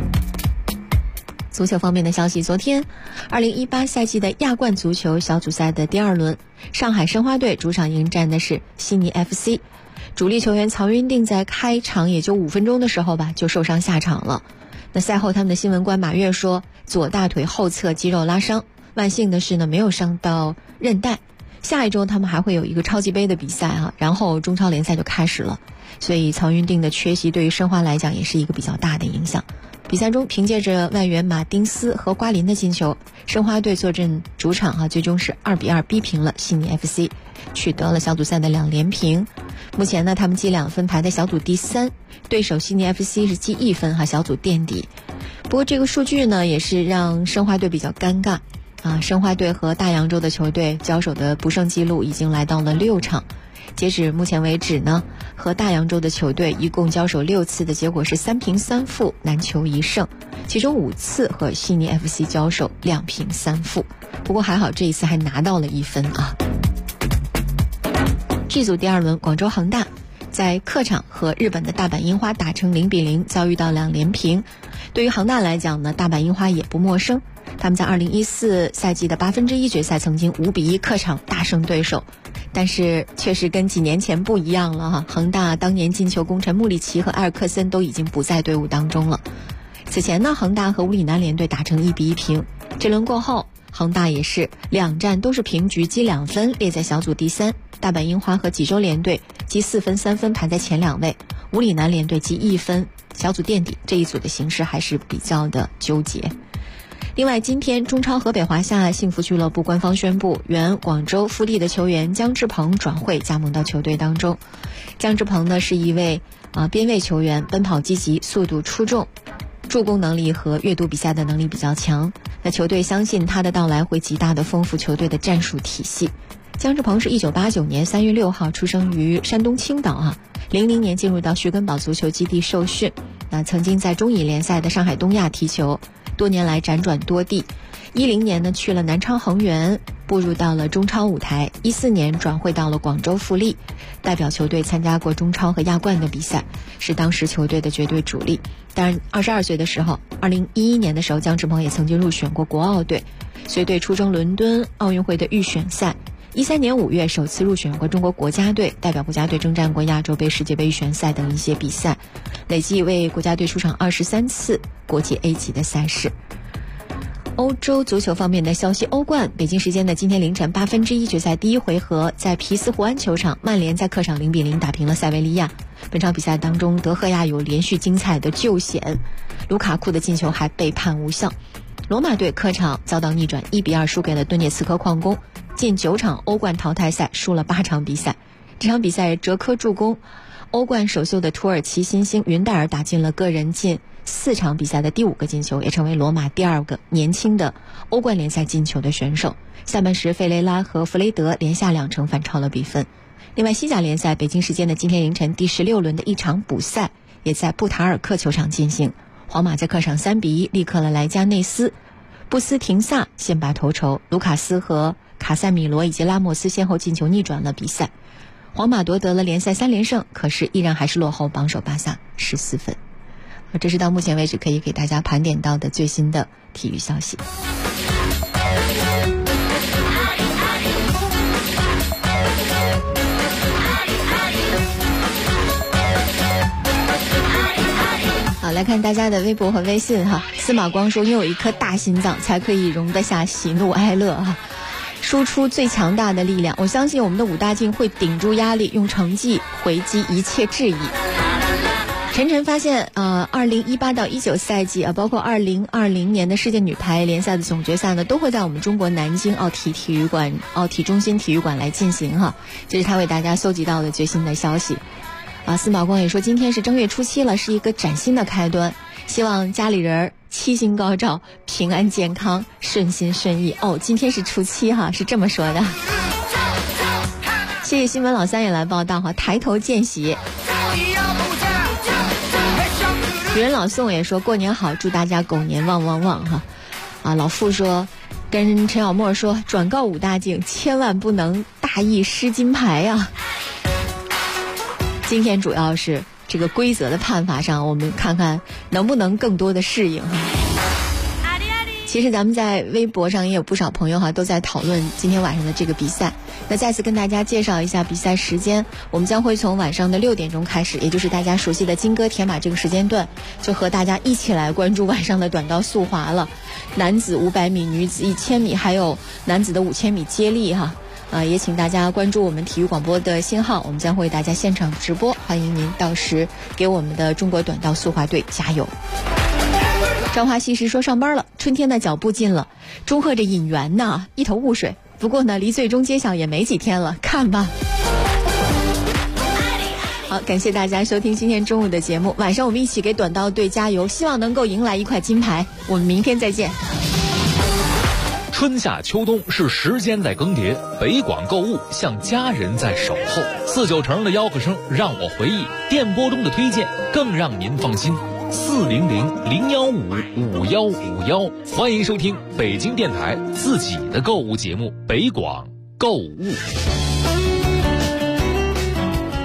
足球方面的消息，昨天2018赛季的亚冠足球小组赛的第2轮，上海申花队主场迎战的是悉尼 FC。 主力球员曹云定在开场也就5分钟的时候就受伤下场了。那赛后他们的新闻官马跃说，左大腿后侧肌肉拉伤，万幸的是呢没有伤到韧带。下一周他们还会有一个超级杯的比赛然后中超联赛就开始了，所以曹云定的缺席对于申花来讲也是一个比较大的影响。比赛中凭借着外援马丁斯和瓜林的进球，申花队坐镇主场最终是2-2逼平了悉尼 FC， 取得了小组赛的2连平。目前呢，他们积2分排在小组第3，对手悉尼 FC 是积1分小组垫底。不过这个数据呢也是让申花队比较尴尬申花队和大洋洲的球队交手的不胜记录已经来到了6场。截止目前为止呢，和大洋洲的球队一共交手6次的结果是3平3负，难求1胜，其中5次和悉尼 FC 交手2平3负。不过还好这一次还拿到了1分G 组第2轮，广州恒大在客场和日本的大阪樱花打成0-0，遭遇到2连平。对于恒大来讲呢，大阪樱花也不陌生，他们在2014赛季的1/8决赛曾经5-1客场大胜对手。但是确实跟几年前不一样了恒大当年进球功臣穆里奇和埃尔克森都已经不在队伍当中了。此前呢，恒大和乌里南联队打成1-1平。这轮过后， 恒大也是2战都是平局，积2分，列在小组第3。大阪樱花和济州联队积4分3分排在前2位，五里南联队积1分，小组垫底。这一组的形势还是比较的纠结。另外，今天中超河北华夏幸福俱乐部官方宣布，原广州富力的球员姜志鹏转会加盟到球队当中。姜志鹏呢是一位边卫球员，奔跑积极，速度出众，助攻能力和阅读比赛的能力比较强。那球队相信他的到来会极大的丰富球队的战术体系。姜志鹏是1989年3月6号出生于山东青岛00年进入到徐根宝足球基地受训。那曾经在中乙联赛的上海东亚踢球，多年来辗转多地。10年呢去了南昌恒源，步入到了中超舞台。14年转会到了广州富力，代表球队参加过中超和亚冠的比赛，是当时球队的绝对主力。当然22岁的时候，2011年的时候，姜志鹏也曾经入选过国奥队，随队出征伦敦奥运会的预选赛。13年5月首次入选过中国国家队，代表国家队征战过亚洲杯、世界杯预选赛等一些比赛，累计为国家队出场23次国际 A 级的赛事。欧洲足球方面的消息，欧冠北京时间的今天凌晨1/8决赛第1回合，在皮斯湖安球场，曼联在客场0-0打平了塞维利亚。本场比赛当中，德赫亚有连续精彩的救险，卢卡库的进球还被判无效。罗马队客场遭到逆转，1-2输给了顿涅茨克矿工，近9场欧冠淘汰赛输了8场比赛。这场比赛哲科助攻，欧冠首秀的土耳其新星云代尔打进了个人近4场比赛的第5个进球，也成为罗马第2个年轻的欧冠联赛进球的选手。下半时费雷拉和弗雷德连下2城反超了比分。另外，西甲联赛北京时间的今天凌晨第16轮的一场补赛也在布塔尔克球场进行，皇马在客场3-1力克了莱加内斯，布斯廷萨先拔头筹，卢卡斯和卡塞米罗以及拉莫斯先后进球逆转了比赛。皇马夺得了联赛3连胜，可是依然还是落后榜首巴萨14分。这是到目前为止可以给大家盘点到的最新的体育消息。好，来看大家的微博和微信司马光说，拥有一颗大心脏才可以容得下喜怒哀乐输出最强大的力量。我相信我们的武大靖会顶住压力，用成绩回击一切质疑。晨晨发现2018到19赛季包括2020年的世界女排联赛的总决赛呢，都会在我们中国南京奥体中心体育馆来进行这是他为大家搜集到的最新的消息。司马光也说，今天是正月初7了，是一个崭新的开端，希望家里人七星高照，平安健康，顺心顺意。今天是初7是这么说的。谢谢新闻老三也来报道抬头见喜。主人老宋也说，过年好，祝大家狗年旺旺旺老傅说，跟陈小沫说，转告武大靖，千万不能大意失金牌今天主要是这个规则的判罚上，我们看看能不能更多的适应其实咱们在微博上也有不少朋友都在讨论今天晚上的这个比赛。那再次跟大家介绍一下比赛时间，我们将会从晚上的6点钟开始，也就是大家熟悉的金戈铁马这个时间段，就和大家一起来关注晚上的短道速滑了，男子500米、女子1000米，还有男子的5000米接力也请大家关注我们体育广播的信号，我们将会为大家现场直播，欢迎您到时给我们的中国短道速滑队加油。朝花夕拾说，上班了，春天的脚步近了，祝贺着引援一头雾水，不过呢离最终揭晓也没几天了，看吧。好，感谢大家收听今天中午的节目，晚上我们一起给短道队加油，希望能够迎来一块金牌。我们明天再见。 春夏秋冬是时间在更迭，北广购物像家人在守候。49城的吆喝声让我回忆，电波中的推荐更让您放心。400-015-5151，欢迎收听北京电台自己的购物节目《北广购物》。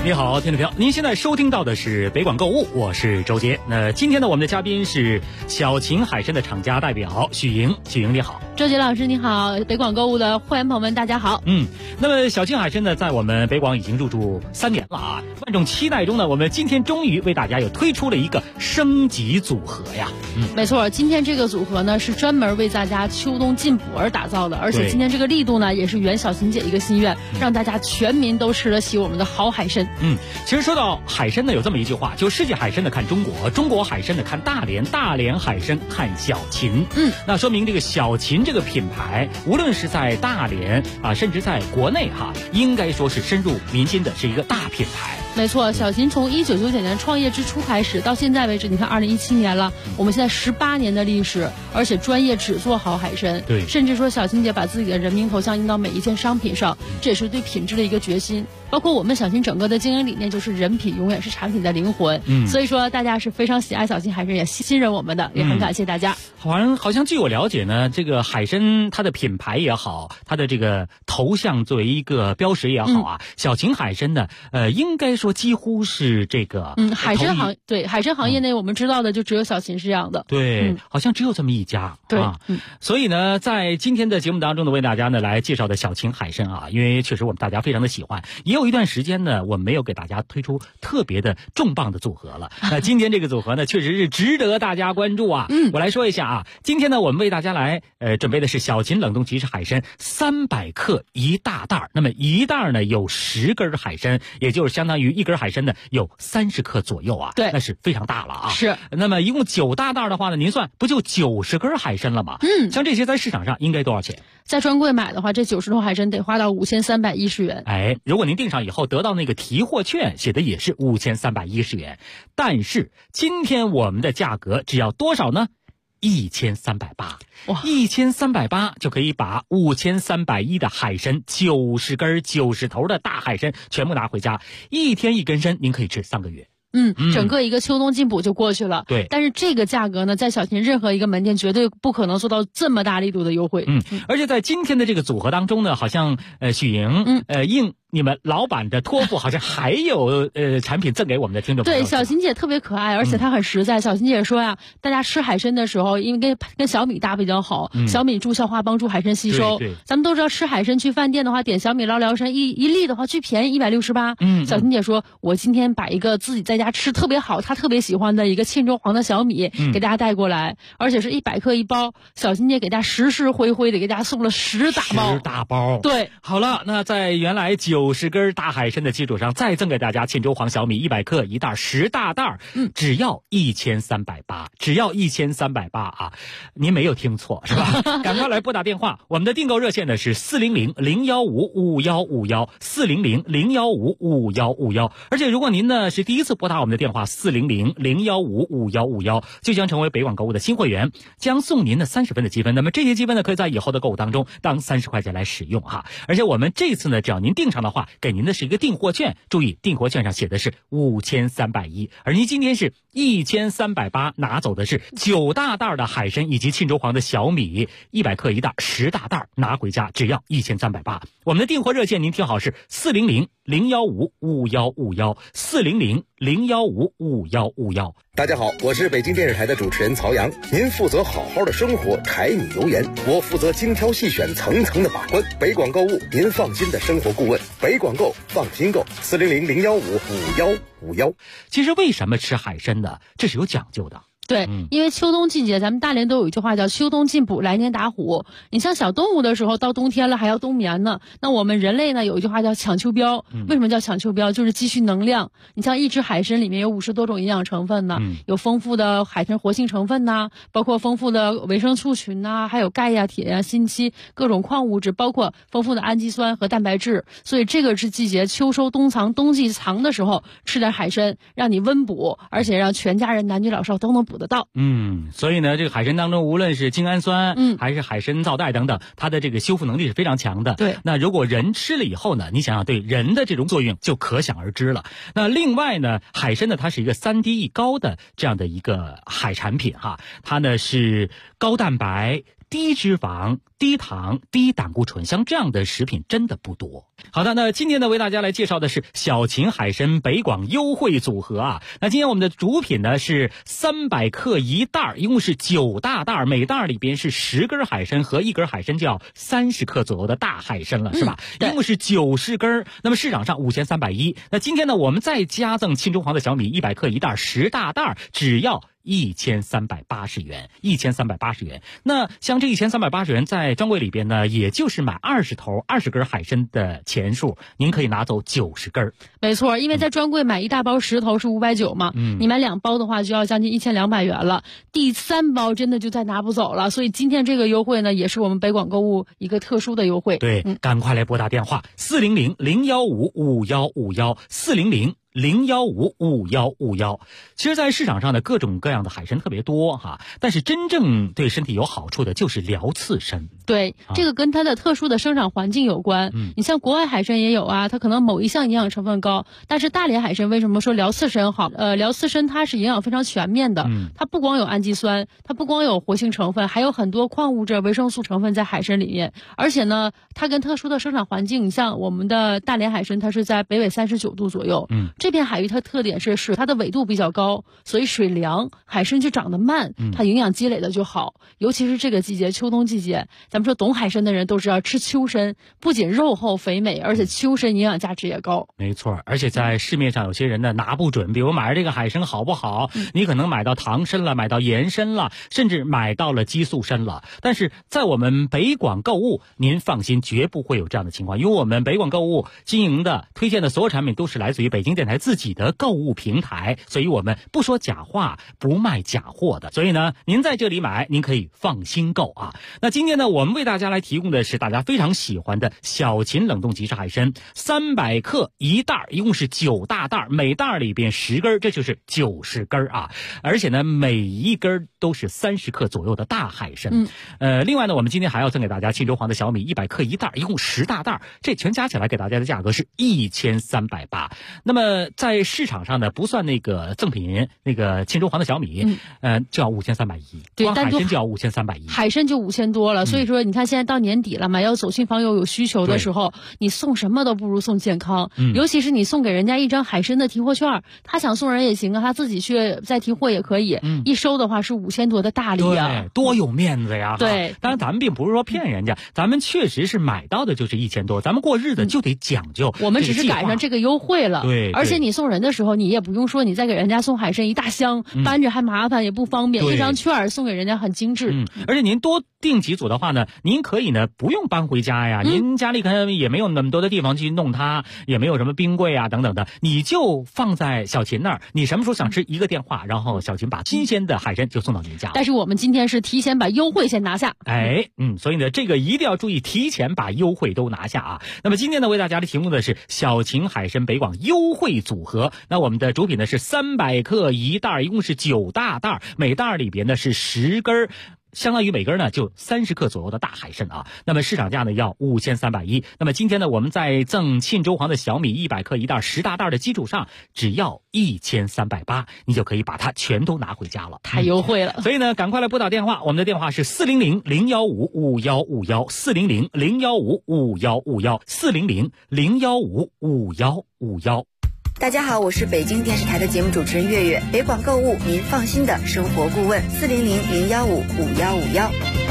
你好，听众朋友，您现在收听到的是北广购物，我是周杰。那今天呢，我们的嘉宾是小秦海参的厂家代表许莹。许莹你好。 周杰老师你好，北广购物的会员朋友们大家好。 那么小秦海参呢，在我们北广已经入驻3年了啊。万众期待中呢，我们今天终于为大家又推出了一个升级组合呀。 没错，今天这个组合呢是专门为大家秋冬进补而打造的，而且今天这个力度呢也是圆小秦姐一个心愿，让大家全民都吃得起我们的好海参。 其实说到海参呢，有这么一句话，就世界海参的看中国，中国海参的看大连，大连海参看小秦。那说明这个小秦这个品牌，无论是在大连啊，甚至在国内哈，应该说是深入民心的，是一个大品牌。 没错，小秦从1999年创业之初开始，到现在为止，你看2017年了，我们现在18年的历史，而且专业只做好海参。 对， 甚至说小秦姐把自己的人民头像印到每一件商品上，这也是对品质的一个决心。包括我们小秦整个的经营理念就是人品永远是产品的灵魂。所以说大家是非常喜爱小秦海参，也信任我们的，也很感谢大家。 好像据我了解呢，这个海参它的品牌也好，它的这个头像作为一个标识也好啊，小秦海参呢，应该说几乎是这个海参行业内我们知道的就只有小秦是这样的。 对，好像只有这么一家。 对所以呢，在今天的节目当中呢，为大家呢来介绍的小秦海参啊，因为确实我们大家非常的喜欢，也有一段时间呢，我们没有给大家推出特别的重磅的组合了。那今天这个组合呢，确实是值得大家关注啊。我来说一下啊，今天呢，我们为大家来准备的是小秦冷冻即食海参300克一大袋，那么一袋呢有10根海参，也就是相当于一根海参呢有30克左右啊。 对， 那是非常大了啊。 是。 那么一共9大袋的话呢，您算不就90根海参了吗？像这些在市场上应该多少钱？ 在专柜买的话，这90头海参得花到5310元。 哎，如果您订上以后得到那个提货券，写的也是5310元，但是今天我们的价格只要多少呢？1380。哇，1380就可以把5310的海参90根90头的大海参全部拿回家，一天一根参，您可以吃3个月。 整个一个秋冬进补就过去了。 对， 但是这个价格呢，在小秦任何一个门店绝对不可能做到这么大力度的优惠。 而且在今天的这个组合当中呢，好像许莹应你们老板的托付，好像还有产品赠给我们的听众朋友。 对，小秦姐特别可爱，而且她很实在。小秦姐说呀，大家吃海参的时候，因为跟小米搭比较好，小米助消化，帮助海参吸收。 对， 咱们都知道吃海参去饭店的话，点小米捞辽参一粒的话最便宜168。小秦姐说，我今天把一个自己在家吃特别好，她特别喜欢的一个沁州黄的小米给大家带过来，而且是100克一包。小秦姐给大家实实惠惠的给大家送了10大包。对， 好了，那在原来90根大海参的基础上，再赠给大家沁州黄小米100克一袋10大袋，只要1380，只要1380啊！您没有听错是吧？赶快来拨打电话，我们的订购热线呢是400-015-5151，400-015-5151。而且如果您呢是第一次拨打我们的电话400-015-5151，就将成为北广购物的新会员，将送您的30分的积分。那么这些积分呢，可以在以后的购物当中当30块钱来使用哈。而且我们这次呢，只要您订上的话，给您的是一个订货券，注意订货券上写的是5310，而您今天是1380，拿走的是9大袋的海参以及沁州黄的小米100克一袋10大袋，拿回家只要1380。我们的订货热线您听好是400-015-5151，400-015-5151。 大家好，我是北京电视台的主持人曹阳。您负责好好的生活，柴米油盐，我负责精挑细选，层层的把关。北广购物，您放心的生活顾问。北广购，放心购，400-015-5151。 其实为什么吃海参呢？这是有讲究的。 对，因为秋冬季节，咱们大连都有一句话叫秋冬进补，来年打虎。你像小动物的时候，到冬天了还要冬眠呢。那我们人类呢，有一句话叫抢秋膘。为什么叫抢秋膘？就是积蓄能量。你像一只海参里面有50多种营养成分呢，有丰富的海参活性成分呐，包括丰富的维生素群呐，还有钙呀、铁呀、锌硒各种矿物质，包括丰富的氨基酸和蛋白质。所以这个是季节秋收冬藏，冬季藏的时候吃点海参，让你温补，而且让全家人男女老少都能补得到。 所以呢，这个海参当中，无论是精氨酸，还是海参皂苷等等，它的这个修复能力是非常强的。 对， 那如果人吃了以后呢，你想想对人的这种作用就可想而知了。那另外呢，海参呢，它是一个3低一高的这样的一个海产品哈，它呢是高蛋白、 低脂肪、低糖、低胆固醇，像这样的食品真的不多。好的，那今天呢为大家来介绍的是小秦海参北广优惠组合啊。那今天我们的主品呢是300克一袋，一共是9大袋，每袋里边是10根海参和1根海参就要30克左右的大海参了，是吧？一共是90根，那么市场上5310。那今天呢我们再加赠庆中皇的小米100克一袋10大袋，只要1380元，1380元。那像这1380元在专柜里边呢，也就是买20根海参的钱数，您可以拿走90根。 没错，因为在专柜买一大包10头是590嘛，你买2包的话就要将近1200元了，第3包真的就再拿不走了。所以今天这个优惠呢，也是我们北广购物一个特殊的优惠。 对，赶快来拨打电话400-015-5151，400-015-5151。其实在市场上的各种各样的海参特别多哈，但是真正对身体有好处的就是辽刺参。 对，这个跟它的特殊的生长环境有关。你像国外海参也有啊，它可能某一项营养成分高，但是大连海参为什么说辽刺参好？辽刺参它是营养非常全面的，它不光有氨基酸，它不光有活性成分，还有很多矿物质、维生素成分在海参里面。而且呢，它跟特殊的生长环境，你像我们的大连海参，它是在北纬39度左右。这片海域它特点是水它的纬度比较高，所以水凉，海参就长得慢，它营养积累的就好。尤其是这个季节，秋冬季节，咱们说懂海参的人都知道，吃秋参不仅肉厚肥美，而且秋参营养价值也高。 没错，而且在市面上有些人呢拿不准，比如买这个海参好不好，你可能买到糖参了，买到盐参了，甚至买到了激素参了。但是在我们北广购物，您放心，绝不会有这样的情况，因为我们北广购物经营的推荐的所有产品都是来自于北京电台自己的购物平台，所以我们不说假话，不卖假货的。所以呢，您在这里买，您可以放心购啊。那今天呢，我们为大家来提供的是大家非常喜欢的小秦冷冻即食海参，300克一袋，一共是9大袋，每袋里边10根，这就是90根啊。而且呢，每一根都是30克左右的大海参。另外呢，我们今天还要赠给大家庆州皇的小米100克一袋，一共10大袋，这全加起来给大家的价格是1380。那么在市场上呢，不算那个赠品，那个庆州皇的小米，就要5310， 对， 光海参就要5310， 海参就5000多了。所以说，你看现在到年底了嘛，要走亲访友有需求的时候，你送什么都不如送健康。尤其是你送给人家一张海参的提货券，他想送人也行啊，他自己去再提货也可以。一收的话是5000多的大礼啊， 对，多有面子呀！ 对， 当然咱们并不是说骗人家，咱们确实是买到的就是1000多，咱们过日子就得讲究。 我们只是赶上这个优惠了。 对， 而且你送人的时候，你也不用说你再给人家送海参一大箱，搬着还麻烦也不方便，一张券送给人家很精致。 而且您多订几组的话呢，您可以呢不用搬回家呀，您家里可能也没有那么多的地方去弄它，也没有什么冰柜啊等等的，你就放在小秦那儿，你什么时候想吃一个电话，然后小秦把新鲜的海参就送到您家。 但是我们今天是提前把优惠先拿下。 所以呢这个一定要注意，提前把优惠都拿下啊。那么今天呢为大家提供的是小秦海参北广优惠组合，那我们的主品呢是300克一袋，一共是9大袋，每袋里边呢是10根，相当于每根呢就30克左右的大海参啊。那么市场价呢要5310。那么今天呢我们在赠庆州皇的小米100克一袋10大袋的基础上，只要1380，你就可以把它全都拿回家了， 太优惠了。 所以呢赶快来拨打电话，我们的电话是400-015-5151，400-015-5151，400-015-5151。 大家好，我是北京电视台的节目主持人月月，北广购物您放心的生活顾问，400-015-5151。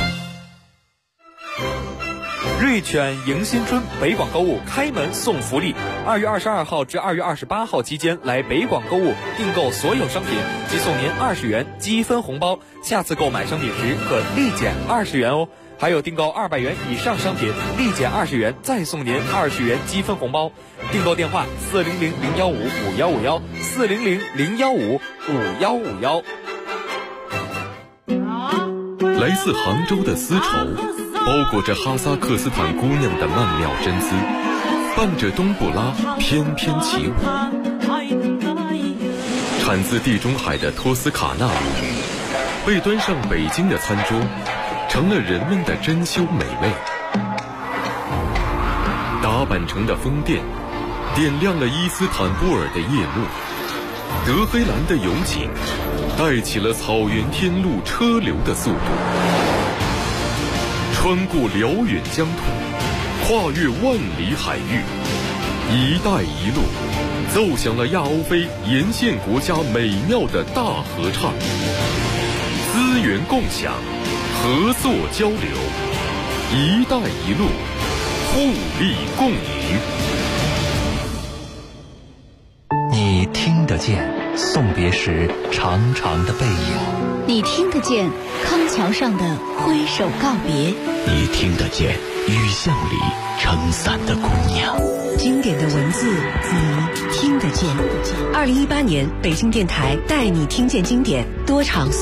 瑞犬迎新春，北广购物开门送福利，2月22号至2月28号期间来北广购物订购所有商品，即送您20元积分红包，下次购买商品时可立减20元哦。还有订购200元以上商品，立减20元，再送您20元积分红包。订购电话400-015-5151，400-015-5151。 来自杭州的丝绸，包裹着哈萨克斯坦姑娘的曼妙真姿，伴着冬不拉翩翩起舞。产自地中海的托斯卡纳乳，被端上北京的餐桌，成了人们的珍馐美味。打扮成的风电，点亮了伊斯坦布尔的夜幕。德黑兰的勇景，带起了草原天路车流的速度。 穿过辽远疆土，跨越万里海域，一带一路奏响了亚欧非沿线国家美妙的大合唱。资源共享，合作交流，一带一路，互利共赢。 你听得见送别时长长的背影， 你听得见康桥上的挥手告别， 你听得见雨巷里撑伞的姑娘。 经典的文字，你听得见。2018年北京电台带你听见经典多场